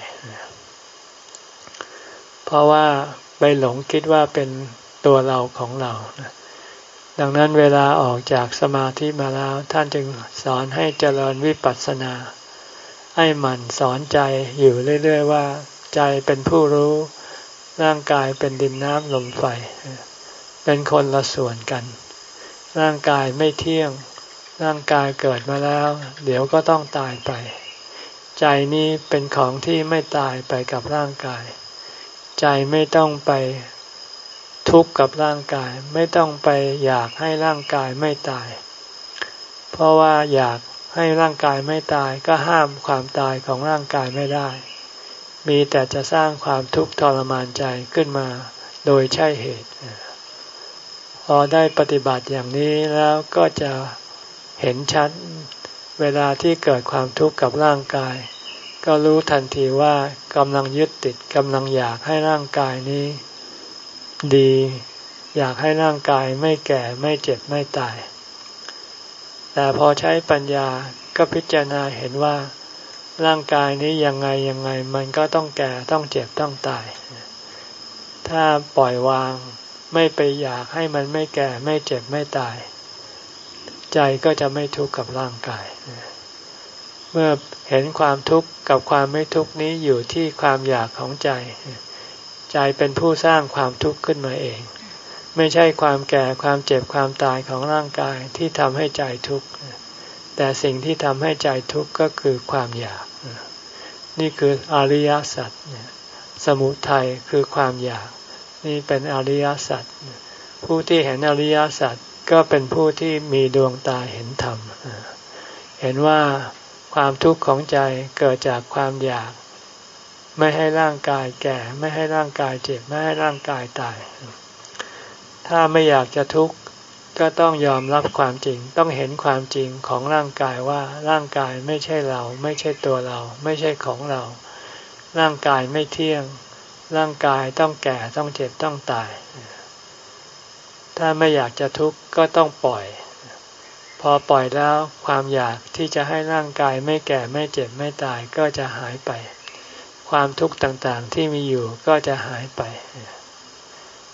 เพราะว่าไปหลงคิดว่าเป็นตัวเราของเราดังนั้นเวลาออกจากสมาธิมาแล้วท่านจึงสอนให้เจริญวิปัสสนาให้หมั่นสอนใจอยู่เรื่อยๆว่าใจเป็นผู้รู้ร่างกายเป็นดินน้ำลมไฟเป็นคนละส่วนกันร่างกายไม่เที่ยงร่างกายเกิดมาแล้วเดี๋ยวก็ต้องตายไปใจนี้เป็นของที่ไม่ตายไปกับร่างกายใจไม่ต้องไปทุกข์กับร่างกายไม่ต้องไปอยากให้ร่างกายไม่ตายเพราะว่าอยากให้ร่างกายไม่ตายก็ห้ามความตายของร่างกายไม่ได้มีแต่จะสร้างความทุกข์ทรมานใจขึ้นมาโดยใช่เหตุพอได้ปฏิบัติอย่างนี้แล้วก็จะเห็นชัดเวลาที่เกิดความทุกข์กับร่างกายก็รู้ทันทีว่ากำลังยึดติดกำลังอยากให้ร่างกายนี้ดีอยากให้ร่างกายไม่แก่ไม่เจ็บไม่ตายแต่พอใช้ปัญญาก็พิจารณาเห็นว่าร่างกายนี้ยังไงยังไงมันก็ต้องแก่ต้องเจ็บต้องตายถ้าปล่อยวางไม่ไปอยากให้มันไม่แก่ไม่เจ็บไม่ตายใจก็จะไม่ทุกข์กับร่างกายเมื่อเห็นความทุกข์กับความไม่ทุกข์นี้อยู่ที่ความอยากของใจใจเป็นผู้สร้างความทุกข์ขึ้นมาเองไม่ใช่ความแก่ความเจ็บความตายของร่างกายที่ทำให้ใจทุกข์แต่สิ่งที่ทำให้ใจทุกข์ก็คือความอยากนี่คืออริยสัจสมุทัยคือความอยากนี่เป็นอริยสัจผู้ที่เห็นอริยสัจก็เป็นผู้ที่มีดวงตาเห็นธรรมเห็นว่าความทุกข์ของใจเกิดจากความอยากไม่ให้ร่างกายแก่ไม่ให้ร่างกายเจ็บไม่ให้ร่างกายตายถ้าไม่อยากจะทุกข์ก็ต้องยอมรับความจริงต้องเห็นความจริงของร่างกายว่าร่างกายไม่ใช่เราไม่ใช่ตัวเราไม่ใช่ของเราร่างกายไม่เที่ยงร่างกายต้องแก่ต้องเจ็บต้องตายถ้าไม่อยากจะทุกข์ก็ต้องปล่อยพอปล่อยแล้วความอยากที่จะให้ร่างกายไม่แก่ไม่เจ็บไม่ตายก็จะหายไปความทุกข์ต่างๆที่มีอยู่ก็จะหายไป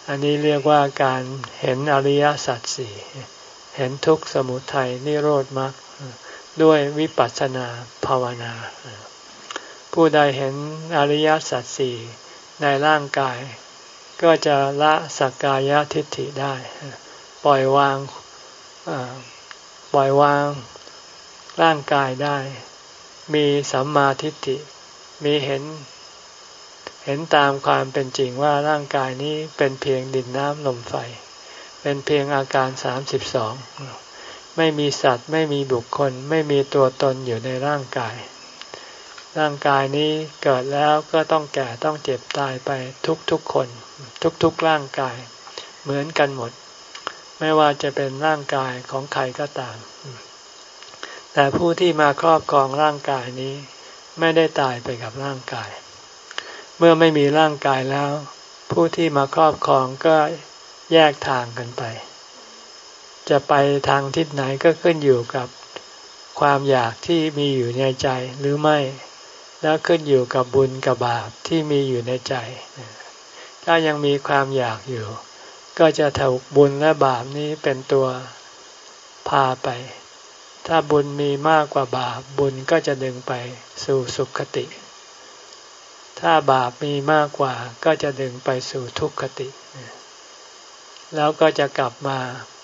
อันนี้เรียกว่าการเห็นอริยสัจสี่เห็นทุกข์สมุทัยนิโรธมรรคด้วยวิปัสสนาภาวนาผู้ใดเห็นอริยสัจสี่ในร่างกายก็จะละสักกายทิฏฐิได้ปล่อยวางปล่อยวางร่างกายได้มีสัมมาทิฏฐิมีเห็นเห็นตามความเป็นจริงว่าร่างกายนี้เป็นเพียงดินน้ำลมไฟเป็นเพียงอาการสามสิบสองไม่มีสัตว์ไม่มีบุคคลไม่มีตัวตนอยู่ในร่างกายร่างกายนี้เกิดแล้วก็ต้องแก่ต้องเจ็บตายไปทุกๆคนทุกๆร่างกายเหมือนกันหมดไม่ว่าจะเป็นร่างกายของใครก็ตามแต่ผู้ที่มาครอบครองร่างกายนี้ไม่ได้ตายไปกับร่างกายเมื่อไม่มีร่างกายแล้วผู้ที่มาครอบครองก็แยกทางกันไปจะไปทางทิศไหนก็ขึ้นอยู่กับความอยากที่มีอยู่ในใจหรือไม่แล้วขึ้นอยู่กับบุญกับบาปที่มีอยู่ในใจถ้ายังมีความอยากอยู่ก็จะถูกบุญและบาปนี้เป็นตัวพาไปถ้าบุญมีมากกว่าบาปบุญก็จะดึงไปสู่สุคติถ้าบาปมีมากกว่าก็จะดึงไปสู่ทุกขติแล้วก็จะกลับมา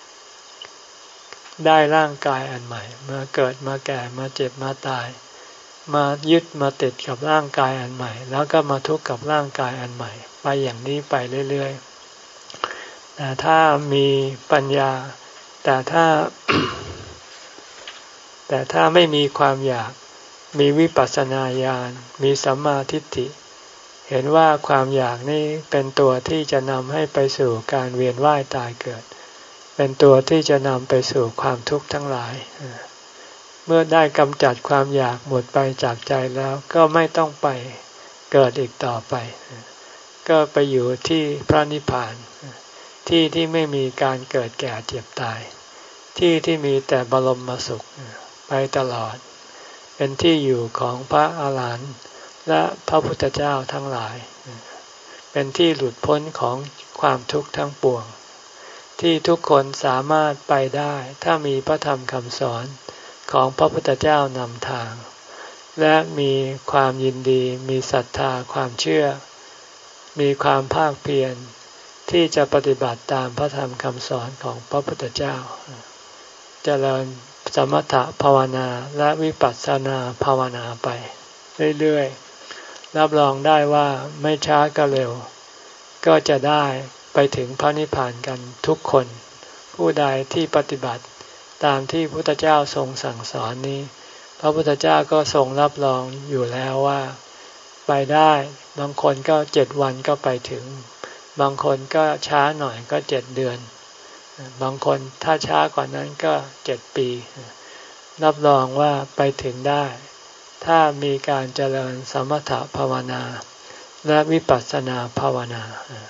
ได้ร่างกายอันใหม่มาเกิดมาแก่มาเจ็บมาตายมายึดมาติดกับร่างกายอันใหม่แล้วก็มาทุกข์กับร่างกายอันใหม่ไปอย่างนี้ไปเรื่อยๆแต่ถ้ามีปัญญาแต่ถ้า แต่ถ้าไม่มีความอยากมีวิปัสสนาญาณมีสัมมาทิฏฐิเห็นว่าความอยากนี้เป็นตัวที่จะนำให้ไปสู่การเวียนว่ายตายเกิดเป็นตัวที่จะนำไปสู่ความทุกข์ทั้งหลายเมื่อได้กำจัดความอยากหมดไปจากใจแล้วก็ไม่ต้องไปเกิดอีกต่อไปก็ไปอยู่ที่พระนิพพานที่ที่ไม่มีการเกิดแก่เจ็บตายที่ที่มีแต่บรมสุขไปตลอดเป็นที่อยู่ของพระอาหารหันต์และพระพุทธเจ้าทั้งหลายเป็นที่หลุดพ้นของความทุกข์ทั้งปวงที่ทุกคนสามารถไปได้ถ้ามีพระธรรมคำสอนของพระพุทธเจ้านำทางและมีความยินดีมีศรัทธาความเชื่อมีความภาคเพียรที่จะปฏิบัติตามพระธรรมคำสอนของพระพุทธเจ้าเจริญสมถะภาวนาและวิปัสสนาภาวนาไปเรื่อยๆรับรองได้ว่าไม่ช้าก็เร็วก็จะได้ไปถึงพระนิพพานกันทุกคนผู้ใดที่ปฏิบัติตามที่พระพุทธเจ้าทรงสั่งสอนนี้พระพุทธเจ้าก็ทรงรับรองอยู่แล้วว่าไปได้บางคนก็เจ็ดวันก็ไปถึงบางคนก็ช้าหน่อยก็เจ็ดเดือนบางคนถ้าช้ากว่านั้นก็เจ็ดปีรับรองว่าไปถึงได้ถ้ามีการเจริญสมถภาวนาและวิปัสสนาภาวนา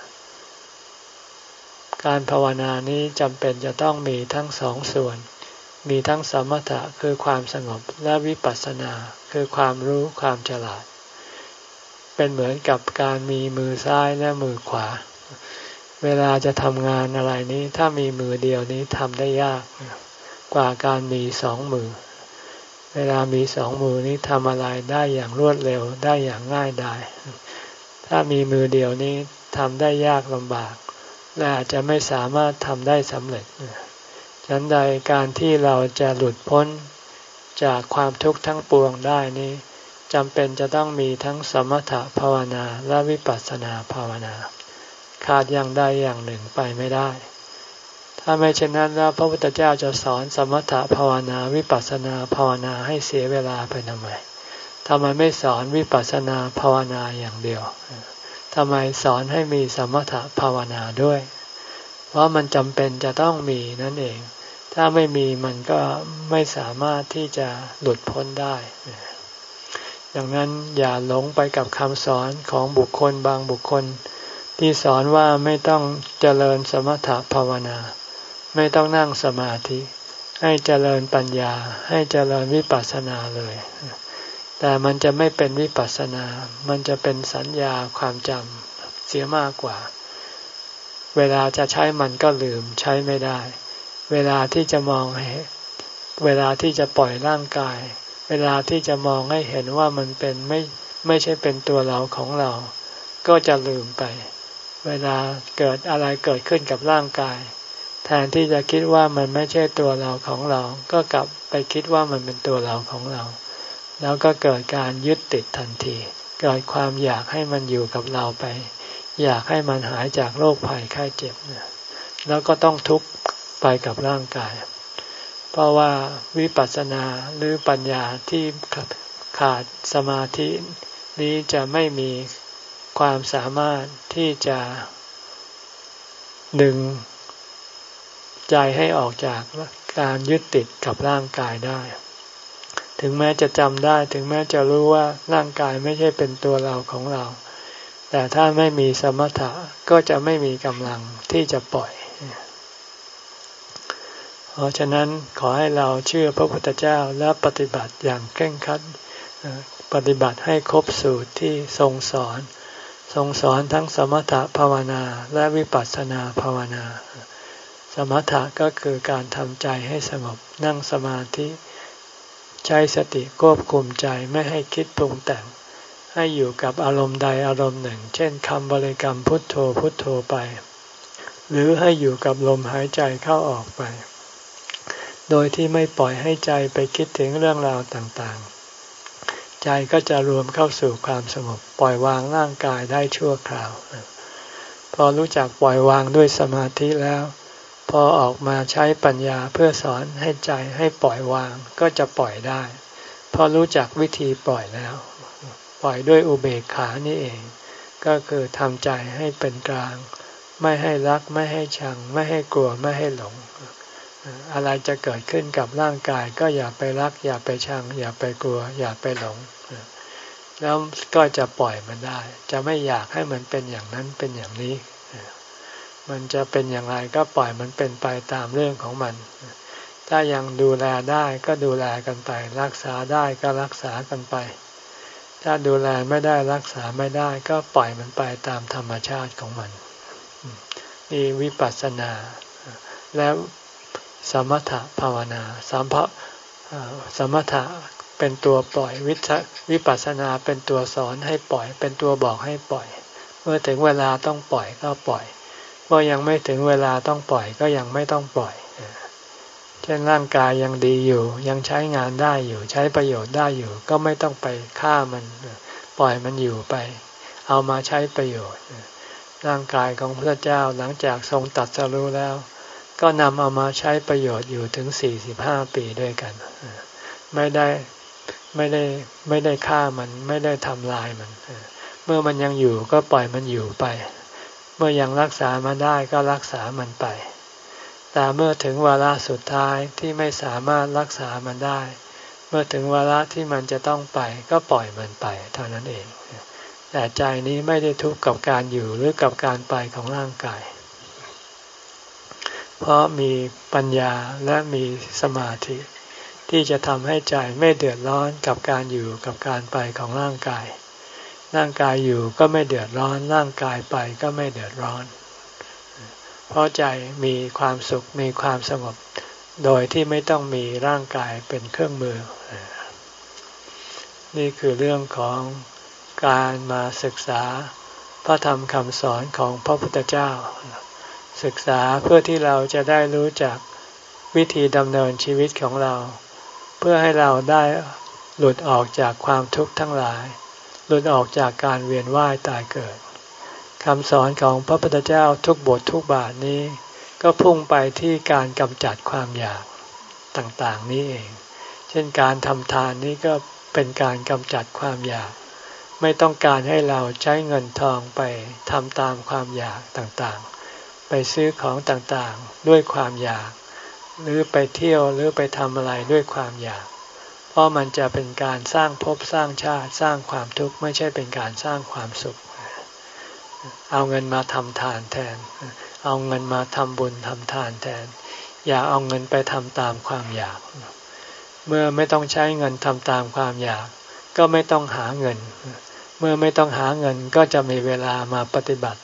การภาวนานี้จำเป็นจะต้องมีทั้งสองส่วนมีทั้งสมถะคือความสงบและวิปัสสนาคือความรู้ความฉลาดเป็นเหมือนกับการมีมือซ้ายและมือขวาเวลาจะทำงานอะไรนี้ถ้ามีมือเดียวนี้ทำได้ยากกว่าการมีสองมือเวลามีสองมือนี้ทำอะไรได้อย่างรวดเร็วได้อย่างง่ายดายถ้ามีมือเดียวนี้ทำได้ยากลำบากและอาจจะไม่สามารถทำได้สำเร็จฉะนั้นใดการที่เราจะหลุดพ้นจากความทุกข์ทั้งปวงได้นี้จำเป็นจะต้องมีทั้งสมถภาวนาและวิปัสสนาภาวนาขาดอย่างใดอย่างหนึ่งไปไม่ได้ถ้าไม่เช่นนั้นแล้วพระพุทธเจ้าจะสอนสมถภาวนาวิปัสสนาภาวนาให้เสียเวลาไปทำไมทำไมไม่สอนวิปัสสนาภาวนาอย่างเดียวทำไมสอนให้มีสมถภาวนาด้วยเพราะมันจำเป็นจะต้องมีนั่นเองถ้าไม่มีมันก็ไม่สามารถที่จะหลุดพ้นได้ดังนั้นอย่าหลงไปกับคำสอนของบุคคลบางบุคคลที่สอนว่าไม่ต้องเจริญสมถภาวนาไม่ต้องนั่งสมาธิให้เจริญปัญญาให้เจริญวิปัสสนาเลยแต่มันจะไม่เป็นวิปัสสนามันจะเป็นสัญญาความจำเสียมากกว่าเเวลาจะใช้มันก็ลืมใช้ไม่ได้เวลาที่จะมองให้เวลาที่จะปล่อยร่างกายเวลาที่จะมองให้เห็นว่ามันเป็นไม่ไม่ใช่เป็นตัวเราของเราก็จะลืมไปเวลาเกิดอะไรเกิดขึ้นกับร่างกายแทนที่จะคิดว่ามันไม่ใช่ตัวเราของเราก็กลับไปคิดว่ามันเป็นตัวเราของเราแล้วก็เกิดการยึดติดทันทีเกิดความอยากให้มันอยู่กับเราไปอยากให้มันหายจากโรคภัยไข้เจ็บแล้วก็ต้องทุกข์ไปกับร่างกายเพราะว่าวิปัสสนาหรือปัญญาที่ขาดสมาธินี้จะไม่มีความสามารถที่จะดึงใจให้ออกจากการยึดติดกับร่างกายได้ถึงแม้จะจำได้ถึงแม้จะรู้ว่าร่างกายไม่ใช่เป็นตัวเราของเราแต่ถ้าไม่มีสมถะก็จะไม่มีกำลังที่จะปล่อยเพราะฉะนั้นขอให้เราเชื่อพระพุทธเจ้าและปฏิบัติอย่างเคร่งครัดปฏิบัติให้ครบสูตรที่ทรงสอนทรงสอนทั้งสมถะภาวนาและวิปัสสนาภาวนาสมถะก็คือการทำใจให้สงบนั่งสมาธิใช้สติควบคุมใจไม่ให้คิดปรุงแต่งให้อยู่กับอารมณ์ใดอารมณ์หนึ่งเช่นคำบริกรรมพุทโธพุทโธไปหรือให้อยู่กับลมหายใจเข้าออกไปโดยที่ไม่ปล่อยให้ใจไปคิดถึงเรื่องราวต่างๆใจก็จะรวมเข้าสู่ความสงบปล่อยวางร่างกายได้ชั่วคราวพอรู้จักปล่อยวางด้วยสมาธิแล้วพอออกมาใช้ปัญญาเพื่อสอนให้ใจให้ปล่อยวางก็จะปล่อยได้พอรู้จักวิธีปล่อยแล้วปล่อยด้วยอุเบกขานี่เองก็คือทำใจให้เป็นกลางไม่ให้รักไม่ให้ชังไม่ให้กลัวไม่ให้หลงอะไรจะเกิดขึ้นกับร่างกายก็อย่าไปรักอย่าไปชังอย่าไปกลัวอย่าไปหลงแล้วก็จะปล่อยมันได้จะไม่อยากให้มันเป็นอย่างนั้นเป็นอย่างนี้มันจะเป็นอย่างไรก็ปล่อยมันเป็นไปตามเรื่องของมันถ้ายังดูแลได้ก็ดูแลกันไปรักษาได้ก็รักษากันไปถ้าดูแลไม่ได้รักษาไม่ได้ก็ปล่อยมันไปตามธรรมชาติของมันนี่วิปัสสนาและสมถะภาวนาสัมภะสมถะเป็นตัวปล่อยวิปัสสนาเป็นตัวสอนให้ปล่อยเป็นตัวบอกให้ปล่อยเมื่อถึงเวลาต้องปล่อยก็ปล่อยเมื่อยังไม่ถึงเวลาต้องปล่อยก็ยังไม่ต้องปล่อยเช่นร่างกายยังดีอยู่ยังใช้งานได้อยู่ใช้ประโยชน์ได้อยู่ก็ไม่ต้องไปฆ่ามันปล่อยมันอยู่ไปเอามาใช้ประโยชน์ร่างกายของพระเจ้าหลังจากทรงตรัสรู้แล้วก็นำเอามาใช้ประโยชน์อยู่ถึงสี่สิบห้าปีด้วยกันไม่ได้ไม่ได้ไม่ได้ฆ่ามันไม่ได้ทำลายมันเมื่อมันยังอยู่ก็ปล่อยมันอยู่ไปเมื่อยังรักษามันได้ก็รักษามันไปแต่เมื่อถึงวาระสุดท้ายที่ไม่สามารถรักษามันได้เมื่อถึงวาระที่มันจะต้องไปก็ปล่อยมันไปเท่านั้นเองแต่ใจนี้ไม่ได้ทุกข์กับการอยู่หรือกับการไปของร่างกายเพราะมีปัญญาและมีสมาธิที่จะทำให้ใจไม่เดือดร้อนกับการอยู่กับการไปของร่างกายร่างกายอยู่ก็ไม่เดือดร้อนร่างกายไปก็ไม่เดือดร้อนเพราะใจมีความสุขมีความสงบโดยที่ไม่ต้องมีร่างกายเป็นเครื่องมือนี่คือเรื่องของการมาศึกษาพระธรรมคำสอนของพระพุทธเจ้าศึกษาเพื่อที่เราจะได้รู้จักวิธีดำเนินชีวิตของเราเพื่อให้เราได้หลุดออกจากความทุกข์ทั้งหลายหลุดออกจากการเวียนว่ายตายเกิดคำสอนของพระพุทธเจ้าทุกบททุกบาทนี้ก็พุ่งไปที่การกำจัดความอยากต่างๆนี้เองเช่นการทำทานนี้ก็เป็นการกำจัดความอยากไม่ต้องการให้เราใช้เงินทองไปทำตามความอยากต่างๆไปซื้อของต่างๆด้วยความอยากหรือไปเที่ยวหรือไปทำอะไรด้วยความอยากเพราะมันจะเป็นการสร้างภพสร้างชาติสร้างความทุกข์ไม่ใช่เป็นการสร้างความสุขเอาเงินมาทำทานแทนเอาเงินมาทำบุญทำทานแทนอย่าเอาเงินไปทำตามความอยากเมื่อไม่ต้องใช้เงินทำตามความอยากก็ไม่ต้องหาเงินเมื่อไม่ต้องหาเงินก็จะมีเวลามาปฏิบัติ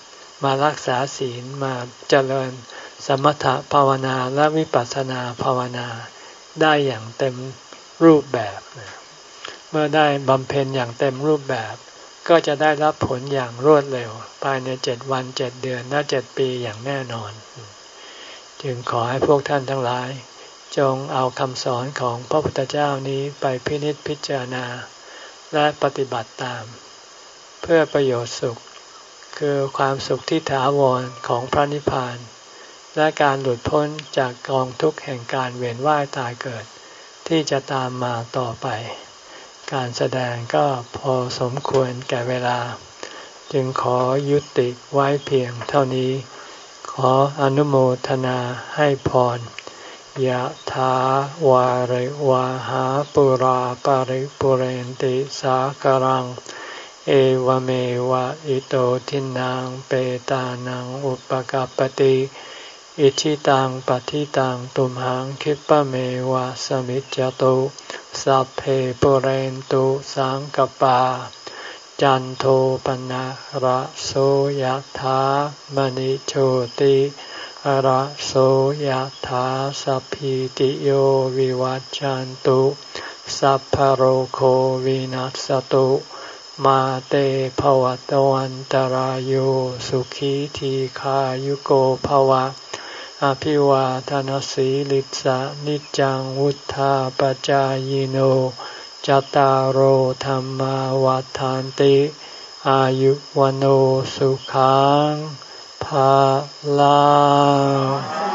มารักษาศีลมาเจริญสมถภาวนาและวิปัสสนาภาวนาได้อย่างเต็มรูปแบบเมื่อได้บำเพ็ญอย่างเต็มรูปแบบก็จะได้รับผลอย่างรวดเร็วภายในเจ็ดวันเจ็ดเดือนและเจ็ดปีอย่างแน่นอนจึงขอให้พวกท่านทั้งหลายจงเอาคำสอนของพระพุทธเจ้านี้ไปพินิจพิจารณาและปฏิบัติตามเพื่อประโยชน์สุขคือความสุขที่ถาวรของพระนิพพานและการหลุดพ้นจากกองทุกข์แห่งการเวียนว่ายตายเกิดที่จะตามมาต่อไปการแสดงก็พอสมควรแก่เวลาจึงขอยุติไว้เพียงเท่านี้ขออนุโมทนาให้พรยะถาวาริวาหาปุราปาริปุเรนติสากรังเอวเมวะอิโตทินังเปตานังอุปกัปปติอิชิตังปฏิตังตุมหังคิปะเมวะสมิจจตุสัพเพปุเรนตุสังกปาจันโทปนะระโสยถามณิโชติระโสยถาสัพพิติโยวิวัจจันตุสัพพโรโควินัสสตุมาเตภวัตวันตารโยสุขีทีขายุโกภวะอภิวาทนาสีลิสะนิจังวุธาปจายโนจตารโหธรรมวัฏฐานติอายุวโนสุขังภาลัง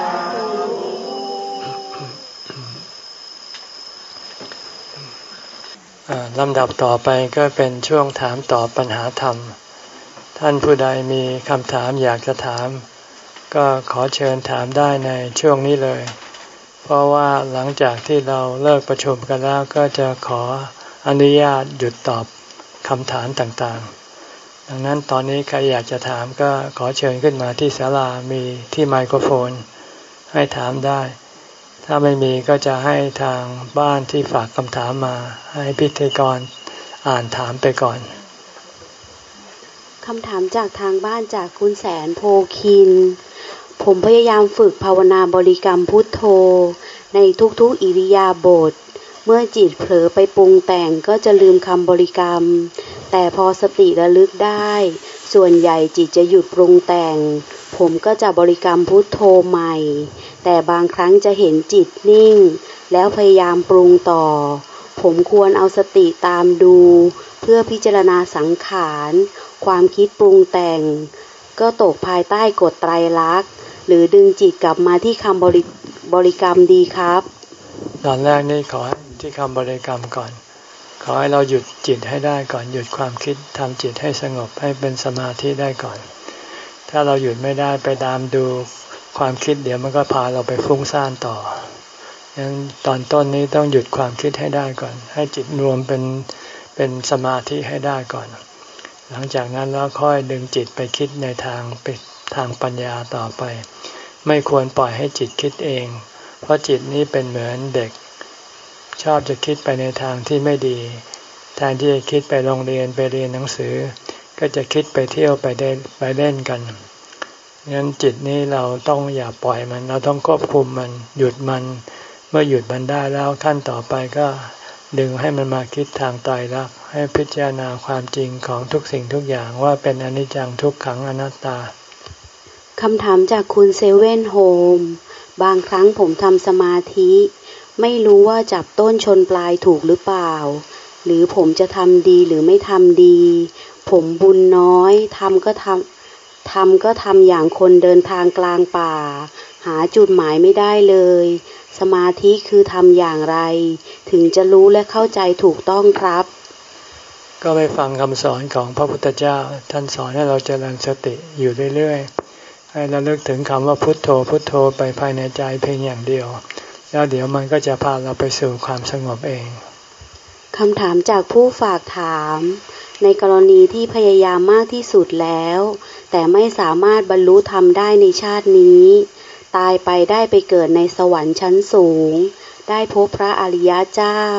ลำดับต่อไปก็เป็นช่วงถามตอบปัญหาธรรมท่านผู้ใดมีคำถามอยากจะถามก็ขอเชิญถามได้ในช่วงนี้เลยเพราะว่าหลังจากที่เราเลิกประชุมกันแล้วก็จะขออนุญาตหยุดตอบคำถามต่างๆดังนั้นตอนนี้ใครอยากจะถามก็ขอเชิญขึ้นมาที่ศาลามีที่ไมโครโฟนให้ถามได้ถ้าไม่มีก็จะให้ทางบ้านที่ฝากคำถามมาให้พิธีกรอ่านถามไปก่อนคำถามจากทางบ้านจากคุณแสนโพคินผมพยายามฝึกภาวนาบริกรรมพุทโธในทุกๆอิริยาบถเมื่อจิตเผลอไปปรุงแต่งก็จะลืมคำบริกรรมแต่พอสติระลึกได้ส่วนใหญ่จิตจะหยุดปรุงแต่งผมก็จะบริกรรมพุทโธใหม่แต่บางครั้งจะเห็นจิตนิ่งแล้วพยายามปรุงต่อผมควรเอาสติตามดูเพื่อพิจารณาสังขารความคิดปรุงแต่งก็ตกภายใต้กฎไตรลักษณ์หรือดึงจิตกลับมาที่คำบริบริกรรมดีครับตอนแรกนี่ขอที่คำบริกรรมก่อนขอให้เราหยุดจิตให้ได้ก่อนหยุดความคิดทำจิตให้สงบให้เป็นสมาธิได้ก่อนถ้าเราหยุดไม่ได้ไปตามดูความคิดเดี๋ยวมันก็พาเราไปฟุ้งซ่านต่องั้นตอนต้นนี้ต้องหยุดความคิดให้ได้ก่อนให้จิตรวมเป็นเป็นสมาธิให้ได้ก่อนหลังจากนั้นแล้วค่อยดึงจิตไปคิดในทางไปทางปัญญาต่อไปไม่ควรปล่อยให้จิตคิดเองเพราะจิตนี้เป็นเหมือนเด็กชอบจะคิดไปในทางที่ไม่ดีแทนที่จะคิดไปโรงเรียนไปเรียนหนังสือก็จะคิดไปเที่ยวไปเล่นไปเล่นกันงั้นจิตนี้เราต้องอย่าปล่อยมันเราต้องควบคุมมันหยุดมันเมื่อหยุดมันได้แล้วขั้นต่อไปก็ดึงให้มันมาคิดทางไตรลักษณ์ให้พิจารณาความจริงของทุกสิ่งทุกอย่างว่าเป็นอนิจจังทุกขังอนัตตาคำถามจากคุณเซเว่นโฮมบางครั้งผมทำสมาธิไม่รู้ว่าจับต้นชนปลายถูกหรือเปล่าหรือผมจะทำดีหรือไม่ทำดีผมบุญน้อยทำก็ทำทำก็ทำอย่างคนเดินทางกลางป่าหาจุดหมายไม่ได้เลยสมาธิคือทำอย่างไรถึงจะรู้และเข้าใจถูกต้องครับก็ไปฟังคำสอนของพระพุทธเจ้าท่านสอนให้เราเจริญสติอยู่เรื่อยๆให้ระลึกถึงคำว่าพุทโธพุทโธไปภายในใจเพียงอย่างเดียวแล้วเดี๋ยวมันก็จะพาเราไปสู่ความสงบเองคำถามจากผู้ฝากถามในกรณีที่พยายามมากที่สุดแล้วแต่ไม่สามารถบรรลุธรรมได้ในชาตินี้ตายไปได้ไปเกิดในสวรรค์ชั้นสูงได้พบพระอริยเจ้า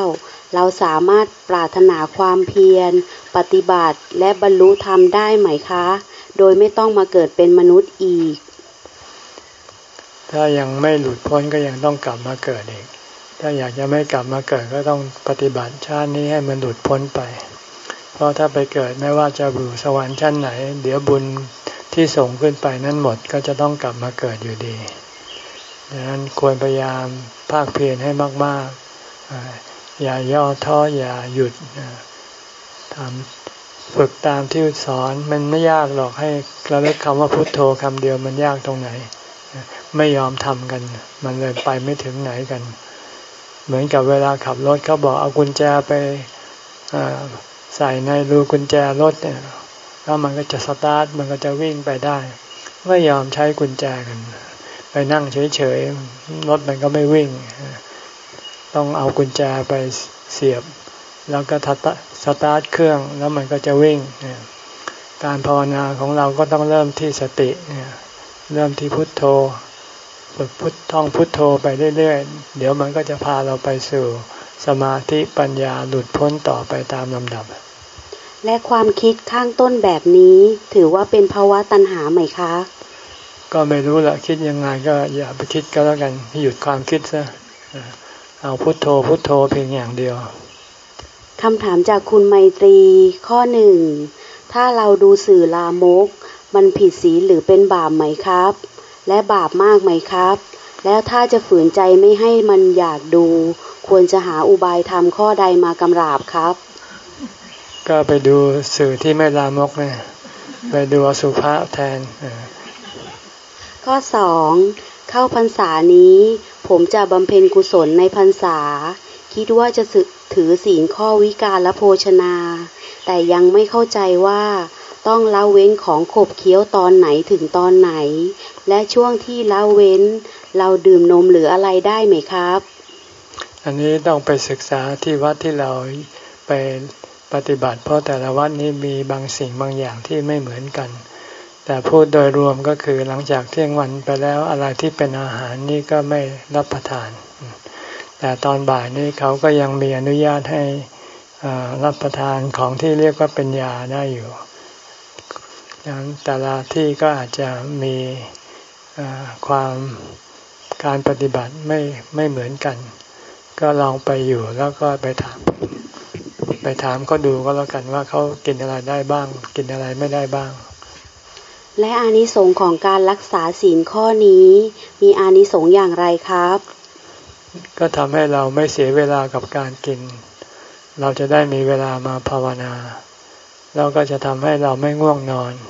เราสามารถปรารถนาความเพียรปฏิบัติและบรรลุธรรมได้ไหมคะโดยไม่ต้องมาเกิดเป็นมนุษย์อีกถ้ายังไม่หลุดพ้นก็ยังต้องกลับมาเกิดอีกถ้าอยากจะไม่กลับมาเกิดก็ต้องปฏิบัติชาตินี้ให้มันหลุดพ้นไปเพราะถ้าไปเกิดไม่ว่าจะอยู่สวรรค์ชั้นไหนเดี๋ยวบุญที่ส่งขึ้นไปนั้นหมดก็จะต้องกลับมาเกิดอยู่ดีดังนั้นควรพยายามภาคเพียรให้มากๆอย่าย่อท้ออย่าหยุดทำฝึกตามที่สอนมันไม่ยากหรอกให้ระลึกคำว่าพุทโธคำเดียวมันยากตรงไหนไม่ยอมทำกันมันเลยไปไม่ถึงไหนกันเหมือนกับเวลาขับรถเขาบอกเอากุญแจไปใส่ในรูกุญแจรถเนี่ยแล้วมันก็จะสตาร์ทมันก็จะวิ่งไปได้ไม่ยอมใช้กุญแจกันไปนั่งเฉยๆรถมันก็ไม่วิ่งต้องเอากุญแจไปเสียบแล้วก็สตาร์ทเครื่องแล้วมันก็จะวิ่งการภาวนาของเราก็ต้องเริ่มที่สติเริ่มที่พุทโธฝึกพุทท่องพุทโธไปเรื่อยๆเดี๋ยวมันก็จะพาเราไปสู่สมาธิปัญญาหลุดพ้นต่อไปตามลำดับและความคิดข้างต้นแบบนี้ถือว่าเป็นภาวะตัณหาไหมคะก็ไม่รู้ละคิดยังไงก็อย่าไปคิดก็แล้วกันหยุดความคิดซะเอาพุทโธพุทโธเพียงอย่างเดียวคำถามจากคุณไมตรีข้อหนึ่งถ้าเราดูสื่อลามกมันผิดศีลหรือเป็นบาปไหมครับและบาปมากไหมครับแล้วถ้าจะฝืนใจไม่ให้มันอยากดูควรจะหาอุบายธรรมข้อใดมากำราบครับก็ไปดูสื่อที่ไม่ลามกเนี่ยไปดูอสุภะแทนข้อสองเข้าพรรษานี้ผมจะบำเพ็ญกุศลในพรรษาคิดว่าจะถือศีลข้อวิกาลโภชนาแต่ยังไม่เข้าใจว่าต้องละเว้นของขบเคี้ยวตอนไหนถึงตอนไหนและช่วงที่ละเว้นเราดื่มนมหรืออะไรได้ไหมครับอันนี้ต้องไปศึกษาที่วัดที่เราไปปฏิบัติเพราะแต่ละวัดนี้มีบางสิ่งบางอย่างที่ไม่เหมือนกันแต่พูดโดยรวมก็คือหลังจากเที่ยงวันไปแล้วอะไรที่เป็นอาหารนี่ก็ไม่รับประทานแต่ตอนบ่ายนี้เขาก็ยังมีอนุญาตให้รับประทานของที่เรียกว่าเป็นยาได้อยู่ดังนั้นแต่ละที่ก็อาจจะมีความการปฏิบัติไม่ไม่เหมือนกันก็ลองไปอยู่แล้วก็ไปถามไปถามก็ดูก็แล้วกันว่าเขากินอะไรได้บ้างกินอะไรไม่ได้บ้างและอานิสงส์ของการรักษาศีลข้อนี้มีอานิสงส์อย่างไรครับก็ทำให้เราไม่เสียเวลากับการกินเราจะได้มีเวลามาภาวนาแล้วก็จะทำให้เราไม่ง่วงนอน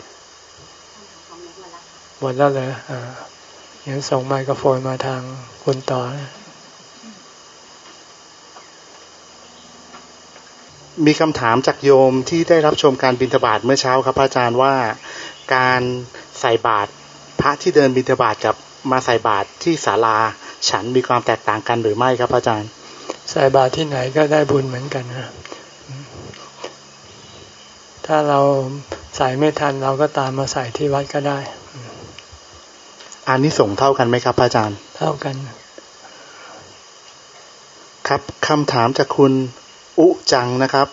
หมดแล้วเลยอ่าอย่างส่งไมโครโฟนมาทางคุณต่อมีคำถามจากโยมที่ได้รับชมการบิณฑบาตเมื่อเช้าครับอาจารย์ว่าการใส่บาตรพระที่เดินบิณฑบาตกับมาใส่บาตรที่ศาลาฉันมีความแตกต่างกันหรือไม่ครับอาจารย์ใส่บาตรที่ไหนก็ได้บุญเหมือนกันนะถ้าเราใส่ไม่ทันเราก็ตามมาใส่ที่วัดก็ได้อานิสงส์เท่ากันไหมครับอาจารย์เท่ากันครับคำถามจากคุณอุจังนะครับ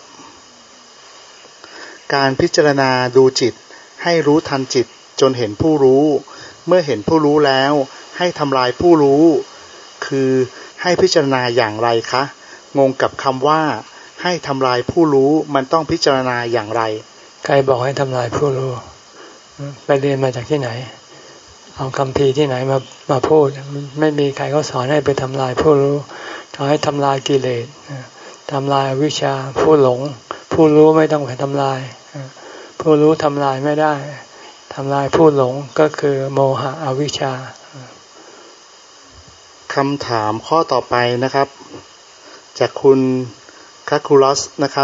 การพิจารณาดูจิตให้รู้ทันจิตจนเห็นผู้รู้เมื่อเห็นผู้รู้แล้วให้ทำลายผู้รู้คือให้พิจารณาอย่างไรคะงงกับคำว่าให้ทำลายผู้รู้มันต้องพิจารณาอย่างไรใครบอกให้ทำลายผู้รู้ไปเรียนมาจากที่ไหนเอาคำพีที่ไหนมามาพูดไม่มีใครเขาสอนให้ไปทำลายผู้รู้เขาให้ทำลายกิเลสทำลายอวิชชาผู้หลงผู้รู้ไม่ต้องไปทำลายผู้รู้ทำลายไม่ได้ทำลายผู้หลงก็คือโมหะอวิชชาคำถามข้อต่อไปนะครับจากคุณคาคูลัสนะครับ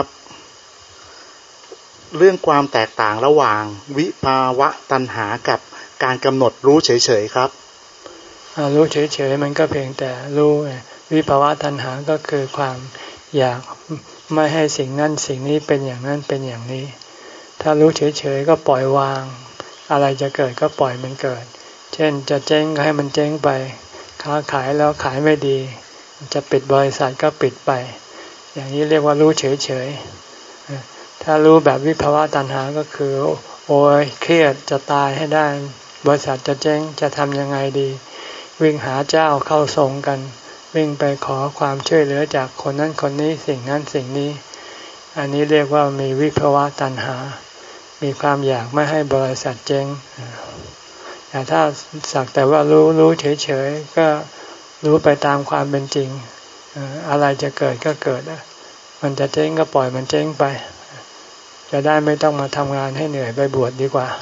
เรื่องความแตกต่างระหว่างวิภาวะตัณหากับการกำหนดรู้เฉยๆครับรู้เฉยๆมันก็เพียงแต่รู้วิภาวะตัณหาก็คือความอยากไม่ให้สิ่งนั้นสิ่งนี้เป็นอย่างนั้นเป็นอย่างนี้ถ้ารู้เฉยๆก็ปล่อยวางอะไรจะเกิดก็ปล่อยมันเกิดเช่นจะเจ๊งก็ให้มันเจ๊งไปค้าขายแล้วขายไม่ดีจะปิดบริษัทก็ปิดไปอย่างนี้เรียกว่ารู้เฉยๆถ้ารู้แบบวิภวตัณหาก็คือโอ้ยเครียดจะตายให้ได้บริษัทจะเจ๊งจะทำยังไงดีวิ่งหาเจ้าเข้าทรงกันวิ่งไปขอความช่วยเหลือจากคนนั้นคนนี้สิ่งนั้นสิ่งนี้อันนี้เรียกว่ามีวิภวตัณหามีความอยากไม่ให้บริษัทเจ๊งแต่ถ้าสักแต่ว่ารู้รู้เฉยๆก็รู้ไปตามความเป็นจริงอะไรจะเกิดก็เกิดมันจะเจ๊งก็ปล่อยมันเจ๊งไปจะได้ไม่ต้องมาทำงานให้เหนื่อยไปบวชดีกว่า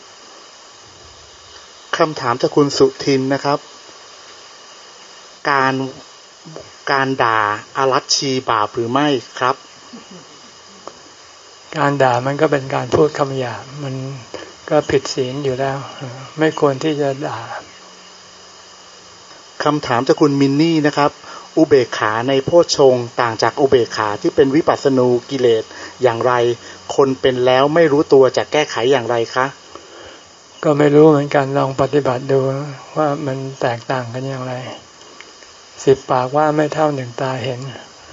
คำถามจากคุณสุทินนะครับการการด่าอารัชชีบาปหรือไม่ครับการด่ามันก็เป็นการพูดคำหยาบมันก็ผิดศีลอยู่แล้วไม่ควรที่จะด่าคำถามจากคุณมินนี่นะครับอุเบกขาในโพชฌงค์ต่างจากอุเบกขาที่เป็นวิปัสสนูกิเลสอย่างไรคนเป็นแล้วไม่รู้ตัวจะแก้ไขอย่างไรคะก็ไม่รู้เหมือนกันลองปฏิบัติดูว่ามันแตกต่างกันอย่างไรสิบปากว่าไม่เท่าหนึ่งตาเห็น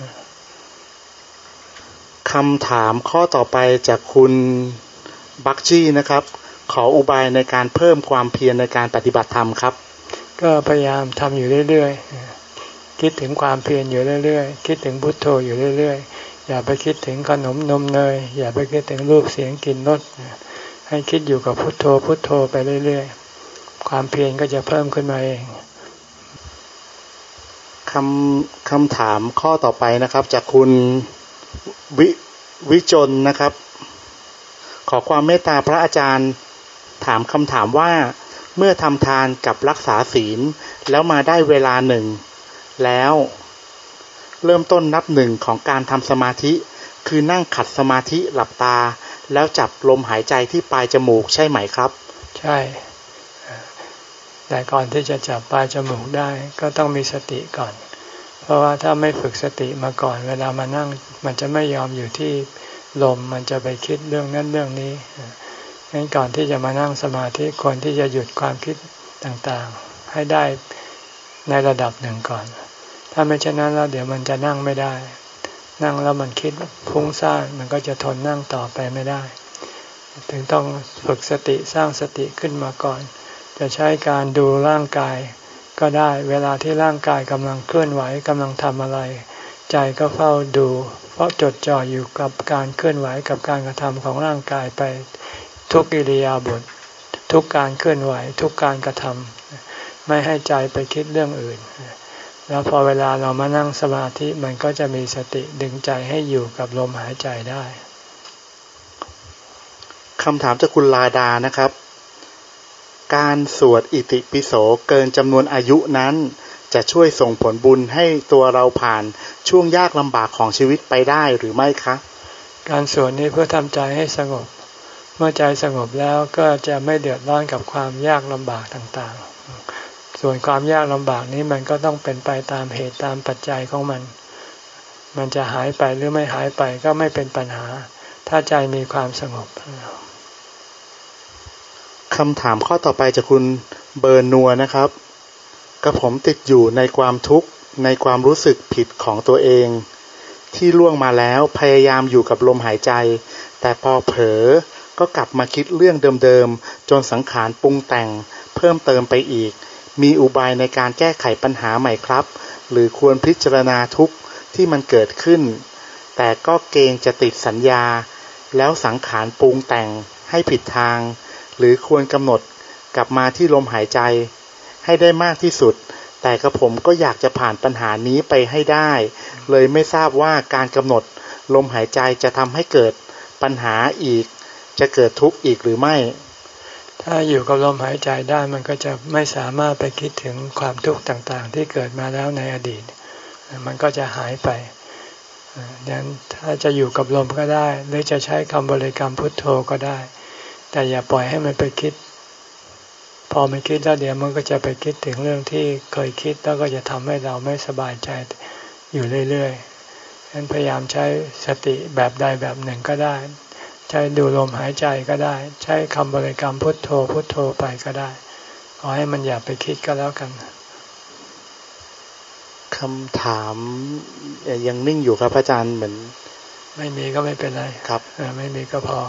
คำถามข้อต่อไปจากคุณบักจี้นะครับขออุบายในการเพิ่มความเพียรในการปฏิบัติธรรมครับก็พยายามทำอยู่เรื่อยๆคิดถึงความเพียรอยู่เรื่อยๆคิดถึงพุทโธอยู่เรื่อยๆอย่าไปคิดถึงขนมนมเนยอย่าไปคิดถึงรูปเสียงกลิ่นรสให้คิดอยู่กับพุทโธพุทโธไปเรื่อยๆความเพียรก็จะเพิ่มขึ้นมาเองคำคำถามข้อต่อไปนะครับจากคุณวิวิจนนะครับขอความเมตตาพระอาจารย์ถามคำถามว่าเมื่อทำทานกับรักษาศีลแล้วมาได้เวลาหนึ่งแล้วเริ่มต้นนับหนึ่งของการทำสมาธิคือนั่งขัดสมาธิหลับตาแล้วจับลมหายใจที่ปลายจมูกใช่ไหมครับใช่แต่ก่อนที่จะจับปลายจมูกได้ก็ต้องมีสติก่อนเพราะว่าถ้าไม่ฝึกสติมาก่อนเวลามานั่งมันจะไม่ยอมอยู่ที่ลมมันจะไปคิดเรื่องนั้นเรื่องนี้งั้นก่อนที่จะมานั่งสมาธิควรที่จะหยุดความคิดต่างๆให้ได้ในระดับหนึ่งก่อนถ้าไม่เช่นนั้นแล้วเดี๋ยวมันจะนั่งไม่ได้นั่งแล้วมันคิดฟุ้งซ่านมันก็จะทนนั่งต่อไปไม่ได้ถึงต้องฝึกสติสร้างสติขึ้นมาก่อนจะใช้การดูร่างกายก็ได้เวลาที่ร่างกายกำลังเคลื่อนไหวกำลังทำอะไรใจก็เฝ้าดูเพราะจดจ่ออยู่กับการเคลื่อนไหวกับการกระทำของร่างกายไปทุกอิริยาบถทุกการเคลื่อนไหวทุกการกระทำไม่ให้ใจไปคิดเรื่องอื่นแล้วพอเวลาเรามานั่งสมาธิมันก็จะมีสติดึงใจให้อยู่กับลมหายใจได้คำถามจากคุณลาดานะครับการสวดอิติปิโสเกินจำนวนอายุนั้นจะช่วยส่งผลบุญให้ตัวเราผ่านช่วงยากลำบากของชีวิตไปได้หรือไม่คะการสวดนี้เพื่อทำใจให้สงบเมื่อใจสงบแล้วก็จะไม่เดือดร้อนกับความยากลำบากต่างๆส่วนความยากลำบากนี้มันก็ต้องเป็นไปตามเหตุตามปัจจัยของมันมันจะหายไปหรือไม่หายไปก็ไม่เป็นปัญหาถ้าใจมีความสงบคำถามข้อต่อไปจากคุณเบอร์นัวนะครับกระผมติดอยู่ในความทุกข์ในความรู้สึกผิดของตัวเองที่ล่วงมาแล้วพยายามอยู่กับลมหายใจแต่พอเผลอก็กลับมาคิดเรื่องเดิมๆจนสังขารปรุงแต่งเพิ่มเติมไปอีกมีอุบายในการแก้ไขปัญหาใหม่ครับหรือควรพิจารณาทุกข์ที่มันเกิดขึ้นแต่ก็เกรงจะติดสัญญาแล้วสังขารปรุงแต่งให้ผิดทางหรือควรกำหนดกลับมาที่ลมหายใจให้ได้มากที่สุดแต่กระผมก็อยากจะผ่านปัญหานี้ไปให้ได้เลยไม่ทราบว่าการกำหนดลมหายใจจะทำให้เกิดปัญหาอีกจะเกิดทุกข์อีกหรือไม่ถ้าอยู่กับลมหายใจได้มันก็จะไม่สามารถไปคิดถึงความทุกข์ต่างๆที่เกิดมาแล้วในอดีตมันก็จะหายไปดังนั้นถ้าจะอยู่กับลมก็ได้หรือจะใช้คำบริกรรมพุทโธก็ได้แต่อย่าปล่อยให้มันไปคิดพอมันคิดแล้วเดี๋ยวมันก็จะไปคิดถึงเรื่องที่เคยคิดแล้วก็จะทำให้เราไม่สบายใจอยู่เรื่อยๆฉะนั้นพยายามใช้สติแบบใดแบบหนึ่งก็ได้ใช้ดูลมหายใจก็ได้ใช้คำบริกรรมพุทโธพุทโธไปก็ได้ขอให้มันอย่าไปคิดก็แล้วกันคคำถามยังนิ่งอยู่ครับอาจารย์เหมือนไม่มีก็ไม่เป็นไรครับไม่มีก็พอ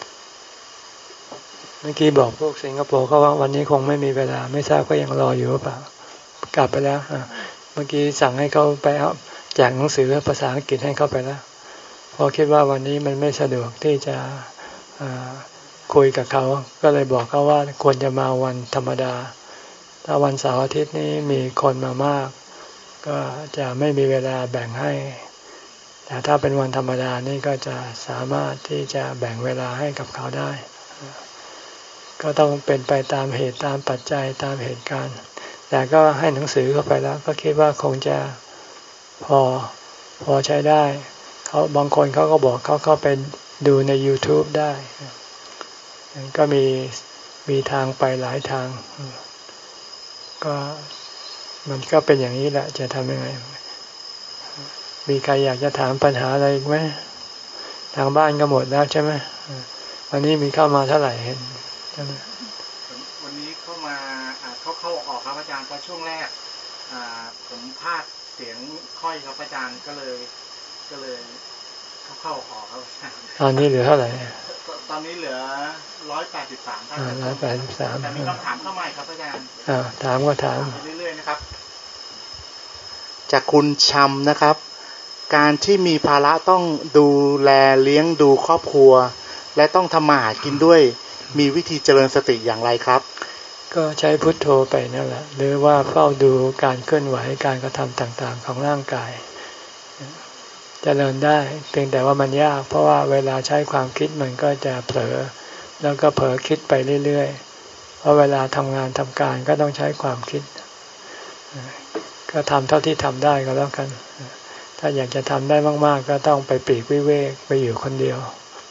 เมื่อกี้บอกพวกสิงคโปร์เขาว่าวันนี้คงไม่มีเวลาไม่ทราบก็ยังรออยู่หรือเปล่ากลับไปแล้วเมื่อกี้สั่งให้เขาไปเอาแจกหนังสือภาษาอังกฤษให้เขาไปแล้วเพราะคิดว่าวันนี้มันไม่สะดวกที่จะคุยกับเขาก็เลยบอกเขาว่าควรจะมาวันธรรมดาถ้าวันเสาร์อาทิตย์นี้มีคนมามากก็จะไม่มีเวลาแบ่งให้แต่ถ้าเป็นวันธรรมดานี่ก็จะสามารถที่จะแบ่งเวลาให้กับเขาได้ก็ต้องเป็นไปตามเหตุตามปัจจัยตามเหตุการณ์แต่ก็ให้หนังสือเข้าไปแล้วก็คิดว่าคงจะพอพอใช้ได้เขาบางคนเขาก็บอกเขาเข้าไปดูใน YouTube ได้ก็มีมีทางไปหลายทางก็มันก็เป็นอย่างนี้แหละจะทำยังไงมีใครอยากจะถามปัญหาอะไรอีกไหมทางบ้านก็หมดแล้วใช่ไหมวันนี้มีเข้ามาเท่าไหร่เห็นใช่ไหมวันนี้เข้ามาเข้าเข้าออกครับอาจารย์เพราะช่วงแรกผมพลาดเสียงค่อยครับอาจารย์ก็เลยก็เลยเข้าเข้าออกครับอาจารย์ตอนนี้เหลือเท่าไหร่ตอนนี้เหลือร้อยแปดสิบสามท่านร้อยแปดสิบสามแต่มีคำถามเข้ามาครับอาจารย์อ่าถามก็ถามเรื่อยๆนะครับจากคุณชำนะครับการที่มีภาระต้องดูแลเลี้ยงดูครอบครัวและต้องทำมาหากินด้วยมีวิธีเจริญสติอย่างไรครับก็ใช้พุทโธไปนั่นแหละหรือว่าเฝ้าดูการเคลื่อนไหวการกระทำต่างๆของร่างกายเจริญได้เพียงแต่ว่ามันยากเพราะว่าเวลาใช้ความคิดมันก็จะเผลอแล้วก็เผลอคิดไปเรื่อยๆเพราะเวลาทำงานทำการก็ต้องใช้ความคิดก็ทำเท่าที่ทำได้ก็แล้วกันถ้าอยากจะทำได้มากๆก็ต้องไปปลีกวิเวกไปอยู่คนเดียว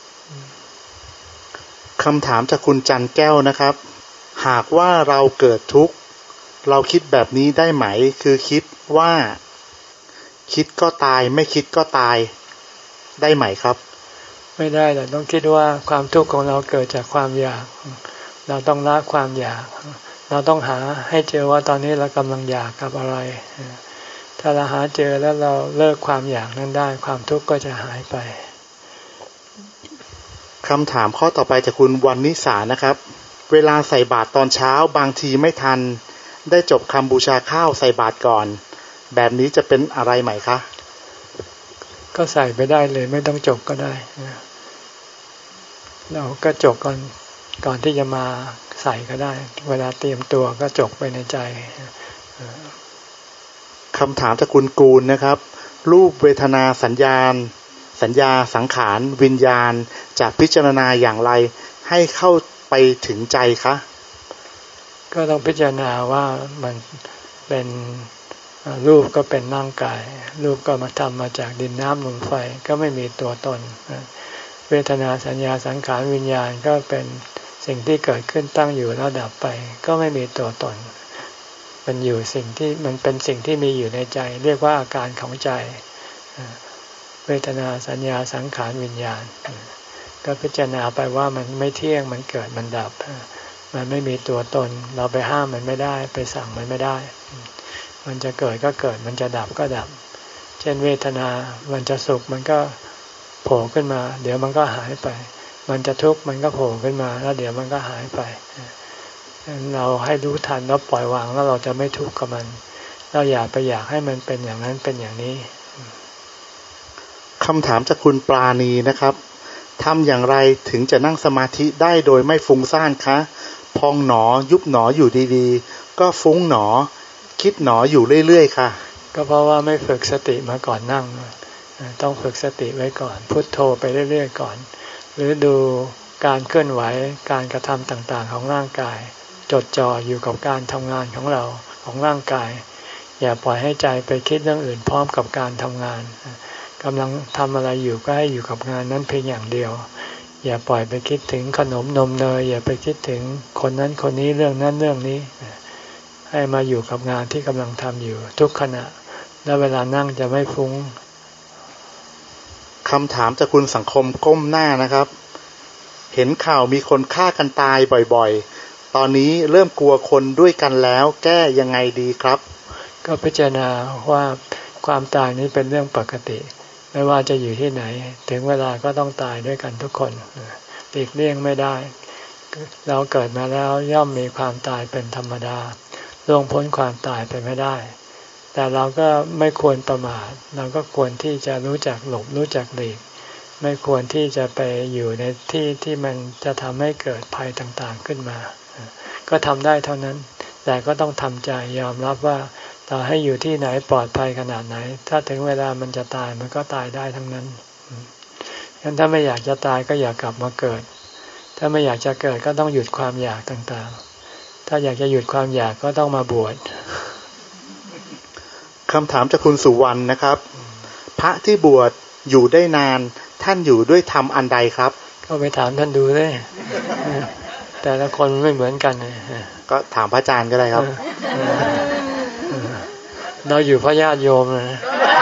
คำถามจากคุณจันแก้วนะครับหากว่าเราเกิดทุกข์เราคิดแบบนี้ได้ไหมคือคิดว่าคิดก็ตายไม่คิดก็ตายได้ไหมครับไม่ได้แต่ต้องคิดว่าความทุกข์ของเราเกิดจากความอยากเราต้องละความอยากเราต้องหาให้เจอว่าตอนนี้เรากำลังอยากกับอะไรถ้าเราหาเจอแล้วเราเลิกความอยากนั้นได้ความทุกข์ก็จะหายไปคำถามข้อต่อไปจากคุณวันนิสานะครับเวลาใส่บาตรตอนเช้าบางทีไม่ทันได้จบคำบูชาข้าวใส่บาตรก่อนแบบนี้จะเป็นอะไรไหมคะก็ใส่ไปได้เลยไม่ต้องจบก็ได้เราก็จบก่อนก่อนที่จะมาใส่ก็ได้เวลาเตรียมตัวก็จบไปในใจคำถามจากคุณกูลนะครับรูปเวทนาสัญญาณสัญญาสังขารวิญญาณจะพิจารณาอย่างไรให้เข้าไปถึงใจคะก็ต้องพิจารณาว่ามันเป็นรูปก็เป็นร่างกายรูปก็มาทำมาจากดินน้ำลมไฟก็ไม่มีตัวตนเวทนาสัญญาสังขารวิญญาณก็เป็นสิ่งที่เกิดขึ้นตั้งอยู่แล้วดับไปก็ไม่มีตัวตนมันอยู่สิ่งที่มันเป็นสิ่งที่มีอยู่ในใจเรียกว่าอาการของใจเวทนาสัญญาสังขารวิญญาณก็พิจารณาไปว่ามันไม่เที่ยงมันเกิดมันดับมันไม่มีตัวตนเราไปห้ามมันไม่ได้ไปสั่งมันไม่ได้มันจะเกิดก็เกิดมันจะดับก็ดับเช่นเวทนามันจะสุขมันก็โผล่ขึ้นมาเดี๋ยวมันก็หายไปมันจะทุกข์มันก็โผล่ขึ้นมาแล้วเดี๋ยวมันก็หายไปเราให้รู้ทันแล้วปล่อยวางแล้วเราจะไม่ทุกข์กับมันเราอย่าไปอยากให้มันเป็นอย่างนั้นเป็นอย่างนี้คำถามจากคุณปราณีนะครับทำอย่างไรถึงจะนั่งสมาธิได้โดยไม่ฟุ้งซ่านคะพองหนอยุบหนออยู่ดีๆก็ฟุ้งหนอคิดหนออยู่เรื่อยๆค่ะก็เพราะว่าไม่ฝึกสติมาก่อนนั่งต้องฝึกสติไว้ก่อนพุทโธไปเรื่อยๆก่อนหรือดูการเคลื่อนไหวการกระทำต่างๆของร่างกายจดจ่ออยู่กับการทำงานของเราของร่างกายอย่าปล่อยให้ใจไปคิดเรื่องอื่นพร้อมกับการทำงานกำลังทำอะไรอยู่ก็ให้อยู่กับงานนั้นเพียงอย่างเดียวอย่าปล่อยไปคิดถึงขนมนมเนยอย่าไปคิดถึงคนนั้นคนนี้เรื่องนั้นเรื่องนี้ให้มาอยู่กับงานที่กำลังทำอยู่ทุกขณะและเวลานั่งจะไม่ฟุ้งคำถามจากคุณสังคมก้มหน้านะครับเห็นข่าวมีคนฆ่ากันตายบ่อยๆตอนนี้เริ่มกลัวคนด้วยกันแล้วแก้ยังไงดีครับก็พิจารณาว่าความตายนี้เป็นเรื่องปกติไม่ว่าจะอยู่ที่ไหนถึงเวลาก็ต้องตายด้วยกันทุกคนหลีกเลี่ยงไม่ได้เราเกิดมาแล้วย่อมมีความตายเป็นธรรมดาล่วงพ้นความตายไปไม่ได้แต่เราก็ไม่ควรประมาทเราก็ควรที่จะรู้จักหลบรู้จักหลีกไม่ควรที่จะไปอยู่ในที่ที่มันจะทำให้เกิดภัยต่างๆขึ้นมาก็ทำได้เท่านั้นแต่ก็ต้องทำใจยอมรับว่าต่อให้อยู่ที่ไหนปลอดภัยขนาดไหนถ้าถึงเวลามันจะตายมันก็ตายได้ทั้งนั้นงั้นถ้าไม่อยากจะตายก็อย่ากลับมาเกิดถ้าไม่อยากจะเกิดก็ต้องหยุดความอยากต่างๆถ้าอยากจะหยุดความอยากก็ต้องมาบวชคำถามจากคุณสุวรรณนะครับพระที่บวชอยู่ได้นานท่านอยู่ด้วยธรรมอันใดครับก็ไปถามท่านดูเลยแต่ละคนไม่เหมือนกันก็ถามพระอาจารย์ก็ได้ครับเราอยู่เพราะญาติโยมนะ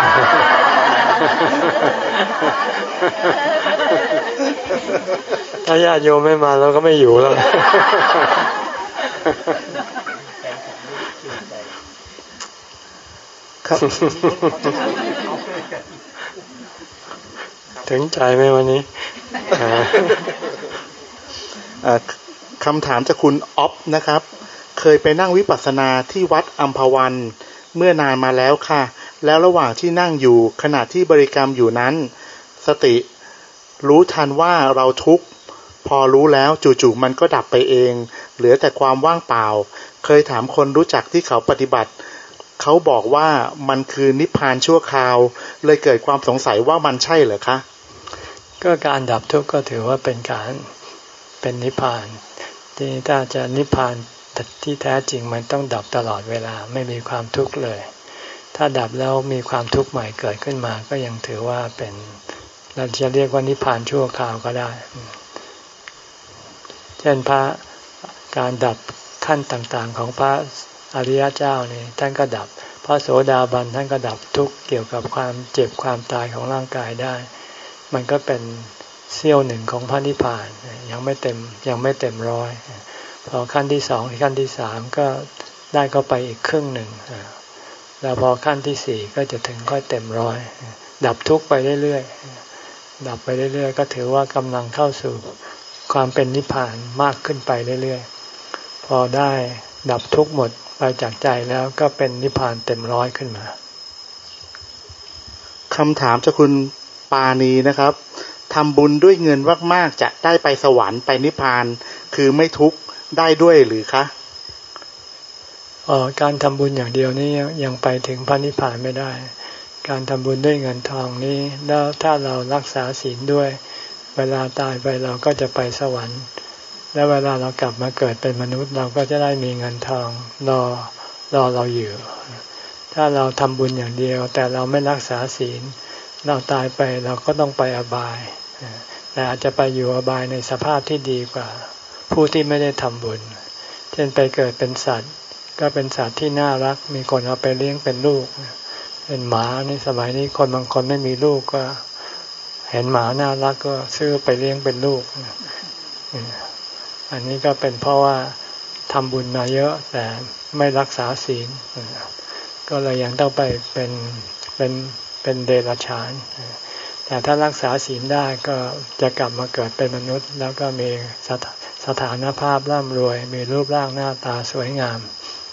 ถ้าญาติโยมไม่มาเราก็ไม่อยู่แล้วครับถึงใจไหมวันนี้คำถามจากคุณอ๊อฟนะครับเคยไปนั่งวิปัสสนาที่วัดอัมพวันเมื่อนานมาแล้วค่ะแล้วระหว่างที่นั่งอยู่ขณะที่บริกรรมอยู่นั้นสติรู้ทันว่าเราทุกข์พอรู้แล้วจู่ๆมันก็ดับไปเองเหลือแต่ความว่างเปล่าเคยถามคนรู้จักที่เขาปฏิบัติเขาบอกว่ามันคือนิพพานชั่วคราวเลยเกิดความสงสัยว่ามันใช่เหรอคะก็การดับทุกข์ก็ถือว่าเป็นการเป็นนิพพานที่ถ้าจะนิพพานที่แท้จริงมันต้องดับตลอดเวลาไม่มีความทุกข์เลยถ้าดับแล้วมีความทุกข์ใหม่เกิดขึ้นมาก็ยังถือว่าเป็นเราจะเรียกว่านิพพานชั่วคราวก็ได้เช่นพระการดับขั้นต่างๆของพระอริยเจ้านี่ท่านก็ดับพระโสดาบันท่านก็ดับทุกข์เกี่ยวกับความเจ็บความตายของร่างกายได้มันก็เป็นเสี้ยวหนึ่งของพระนิพพานยังไม่เต็มยังไม่เต็มร้อยพอขั้นที่สองขั้นที่สามก็ได้ก็ไปอีกครึ่งหนึ่งแล้วพอขั้นที่สี่ก็จะถึงค่อยเต็มร้อยดับทุกข์ไปเรื่อยๆดับไปเรื่อยๆก็ถือว่ากำลังเข้าสู่ความเป็นนิพพานมากขึ้นไปเรื่อยๆพอได้ดับทุกข์หมดไปจากใจแล้วก็เป็นนิพพานเต็มร้อยขึ้นมาคำถามจากคุณปาณีนะครับทำบุญด้วยเงินมากๆจะได้ไปสวรรค์ไปนิพพานคือไม่ทุกข์ได้ด้วยหรือคะอ๋อการทำบุญอย่างเดียวนี้ยังไปถึงพระนิพพานไม่ได้การทำบุญด้วยเงินทองนี้แล้วถ้าเรารักษาศีลด้วยเวลาตายไปเราก็จะไปสวรรค์แล้วเวลาเรากลับมาเกิดเป็นมนุษย์เราก็จะได้มีเงินทองรอรอเราอยู่ถ้าเราทำบุญอย่างเดียวแต่เราไม่รักษาศีลเราตายไปเราก็ต้องไปอบายแต่อาจจะไปอยู่อบายในสภาพที่ดีกว่าผู้ที่ไม่ได้ทำบุญเช่นไปเกิดเป็นสัตว์ก็เป็นสัตว์ที่น่ารักมีคนเอาไปเลี้ยงเป็นลูกเป็นหมาในสมัยนี้คนบางคนไม่มีลูกก็เห็นหมาน่ารักก็ซื้อไปเลี้ยงเป็นลูกอันนี้ก็เป็นเพราะว่าทำบุญมาเยอะแต่ไม่รักษาศีลก็เลยยังต้องไปเป็นเป็นเป็นเดรัจฉานแต่ถ้ารักษาศีลได้ก็จะกลับมาเกิดเป็นมนุษย์แล้วก็มีสถสถานภาพร่ำรวยมีรูปร่างหน้าตาสวยงาม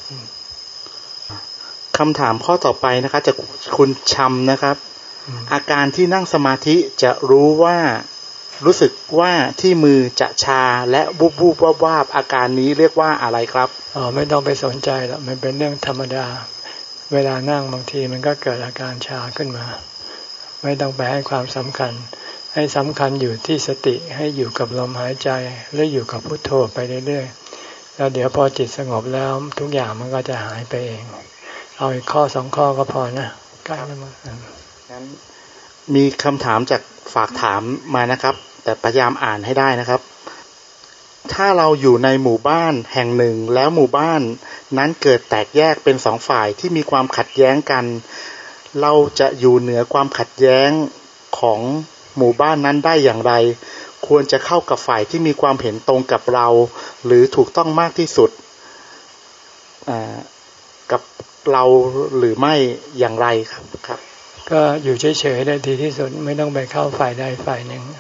คำถามข้อต่อไปนะคะจากคุณชำนะครับอาการที่นั่งสมาธิจะรู้ว่ารู้สึกว่าที่มือจะชาและวูบวูบวาบวาบอาการนี้เรียกว่าอะไรครับอ๋อไม่ต้องไปสนใจหรอกมันเป็นเรื่องธรรมดาเวลานั่งบางทีมันก็เกิดอาการชาขึ้นมาไม่ต้องไปให้ความสำคัญให้สำคัญอยู่ที่สติให้อยู่กับลมหายใจหรืออยู่กับพุทโธไปเรื่อยๆแล้วเดี๋ยวพอจิตสงบแล้วทุกอย่างมันก็จะหายไปเองเอาอีกข้อสองข้อก็พอนะใกล้แล้วมั้งงั้นมีคำถามจากฝากถามมานะครับแต่พยายามอ่านให้ได้นะครับถ้าเราอยู่ในหมู่บ้านแห่งหนึ่งแล้วหมู่บ้านนั้นเกิดแตกแยกเป็นสองฝ่ายที่มีความขัดแย้งกันเราจะอยู่เหนือความขัดแย้งของหมู่บ้านนั้นได้อย่างไรควรจะเข้ากับฝ่ายที่มีความเห็นตรงกับเราหรือถูกต้องมากที่สุดกับเราหรือไม่อย่างไรครับครับก็อยู่เฉยๆได้ดีที่สุดไม่ต้องไปเข้าฝ่ายใดฝ่ายหนึ่ง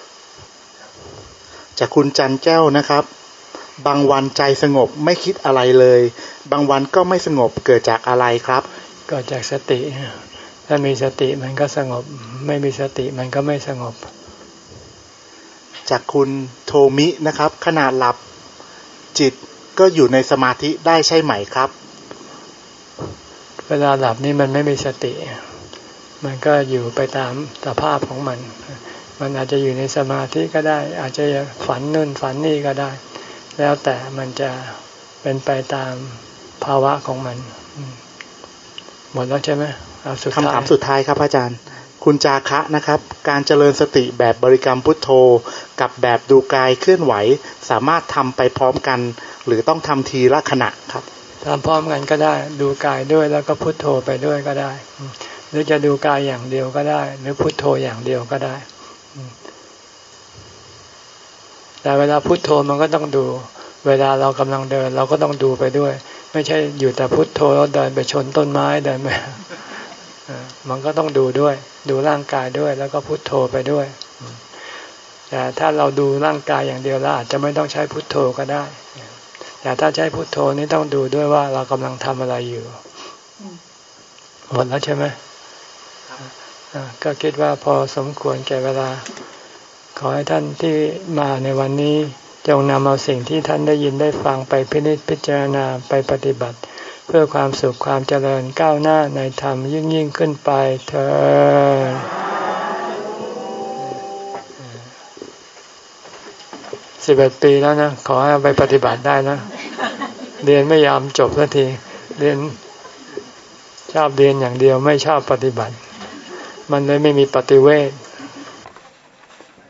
จากคุณจันแก้วนะครับบางวันใจสงบไม่คิดอะไรเลยบางวันก็ไม่สงบเกิดจากอะไรครับเกิดจากสติถ้ามีสติมันก็สงบไม่มีสติมันก็ไม่สงบจากคุณโทมินะครับขณะหลับจิตก็อยู่ในสมาธิได้ใช่ไหมครับเวลาหลับนี่มันไม่มีสติมันก็อยู่ไปตามสภาพของมันมันอาจจะอยู่ในสมาธิก็ได้อาจจะฝันนู่นฝันนี่ก็ได้แล้วแต่มันจะเป็นไปตามภาวะของมันหมดแล้วใช่ไหมเอาสุดท้ายคำถามสุดท้ายครับอาจารย์คุณจาคะนะครับการเจริญสติแบบบริกรรมพุทโธกับแบบดูกายเคลื่อนไหวสามารถทำไปพร้อมกันหรือต้องทำทีละขณะครับทำพร้อมกันก็ได้ดูกายด้วยแล้วก็พุทโธไปด้วยก็ได้หรือจะดูกายอย่างเดียวก็ได้หรือพุทโธอย่างเดียวก็ได้แต่เวลาพุทโธมันก็ต้องดูเวลาเรากำลังเดินเราก็ต้องดูไปด้วยไม่ใช่อยู่แต่พุทโธแล้วเดินไปชนต้นไม้เดินไปมันก็ต้องดูด้วยดูร่างกายด้วยแล้วก็พุทโธไปด้วยแต่ถ้าเราดูร่างกายอย่างเดียวเราอาจจะไม่ต้องใช้พุทโธก็ได้แต่ถ้าใช้พุทโธนี้ต้องดูด้วยว่าเรากำลังทำอะไรอยู่หมดแล้วใช่ไหมก็คิดว่าพอสมควรแก่เวลาขอให้ท่านที่มาในวันนี้จงนำเอาสิ่งที่ท่านได้ยินได้ฟังไปพินิจพิจารณาไปปฏิบัติเพื่อความสุขความเจริญก้าวหน้าในธรรมยิ่งยิ่งขึ้นไปเถิดสิบเอ็ดปีแล้วนะขอให้ไปปฏิบัติได้นะเรียนไม่ยอมจบสักทีเรียนชอบเรียนอย่างเดียวไม่ชอบปฏิบัติมันเลยไม่มีปฏิเวท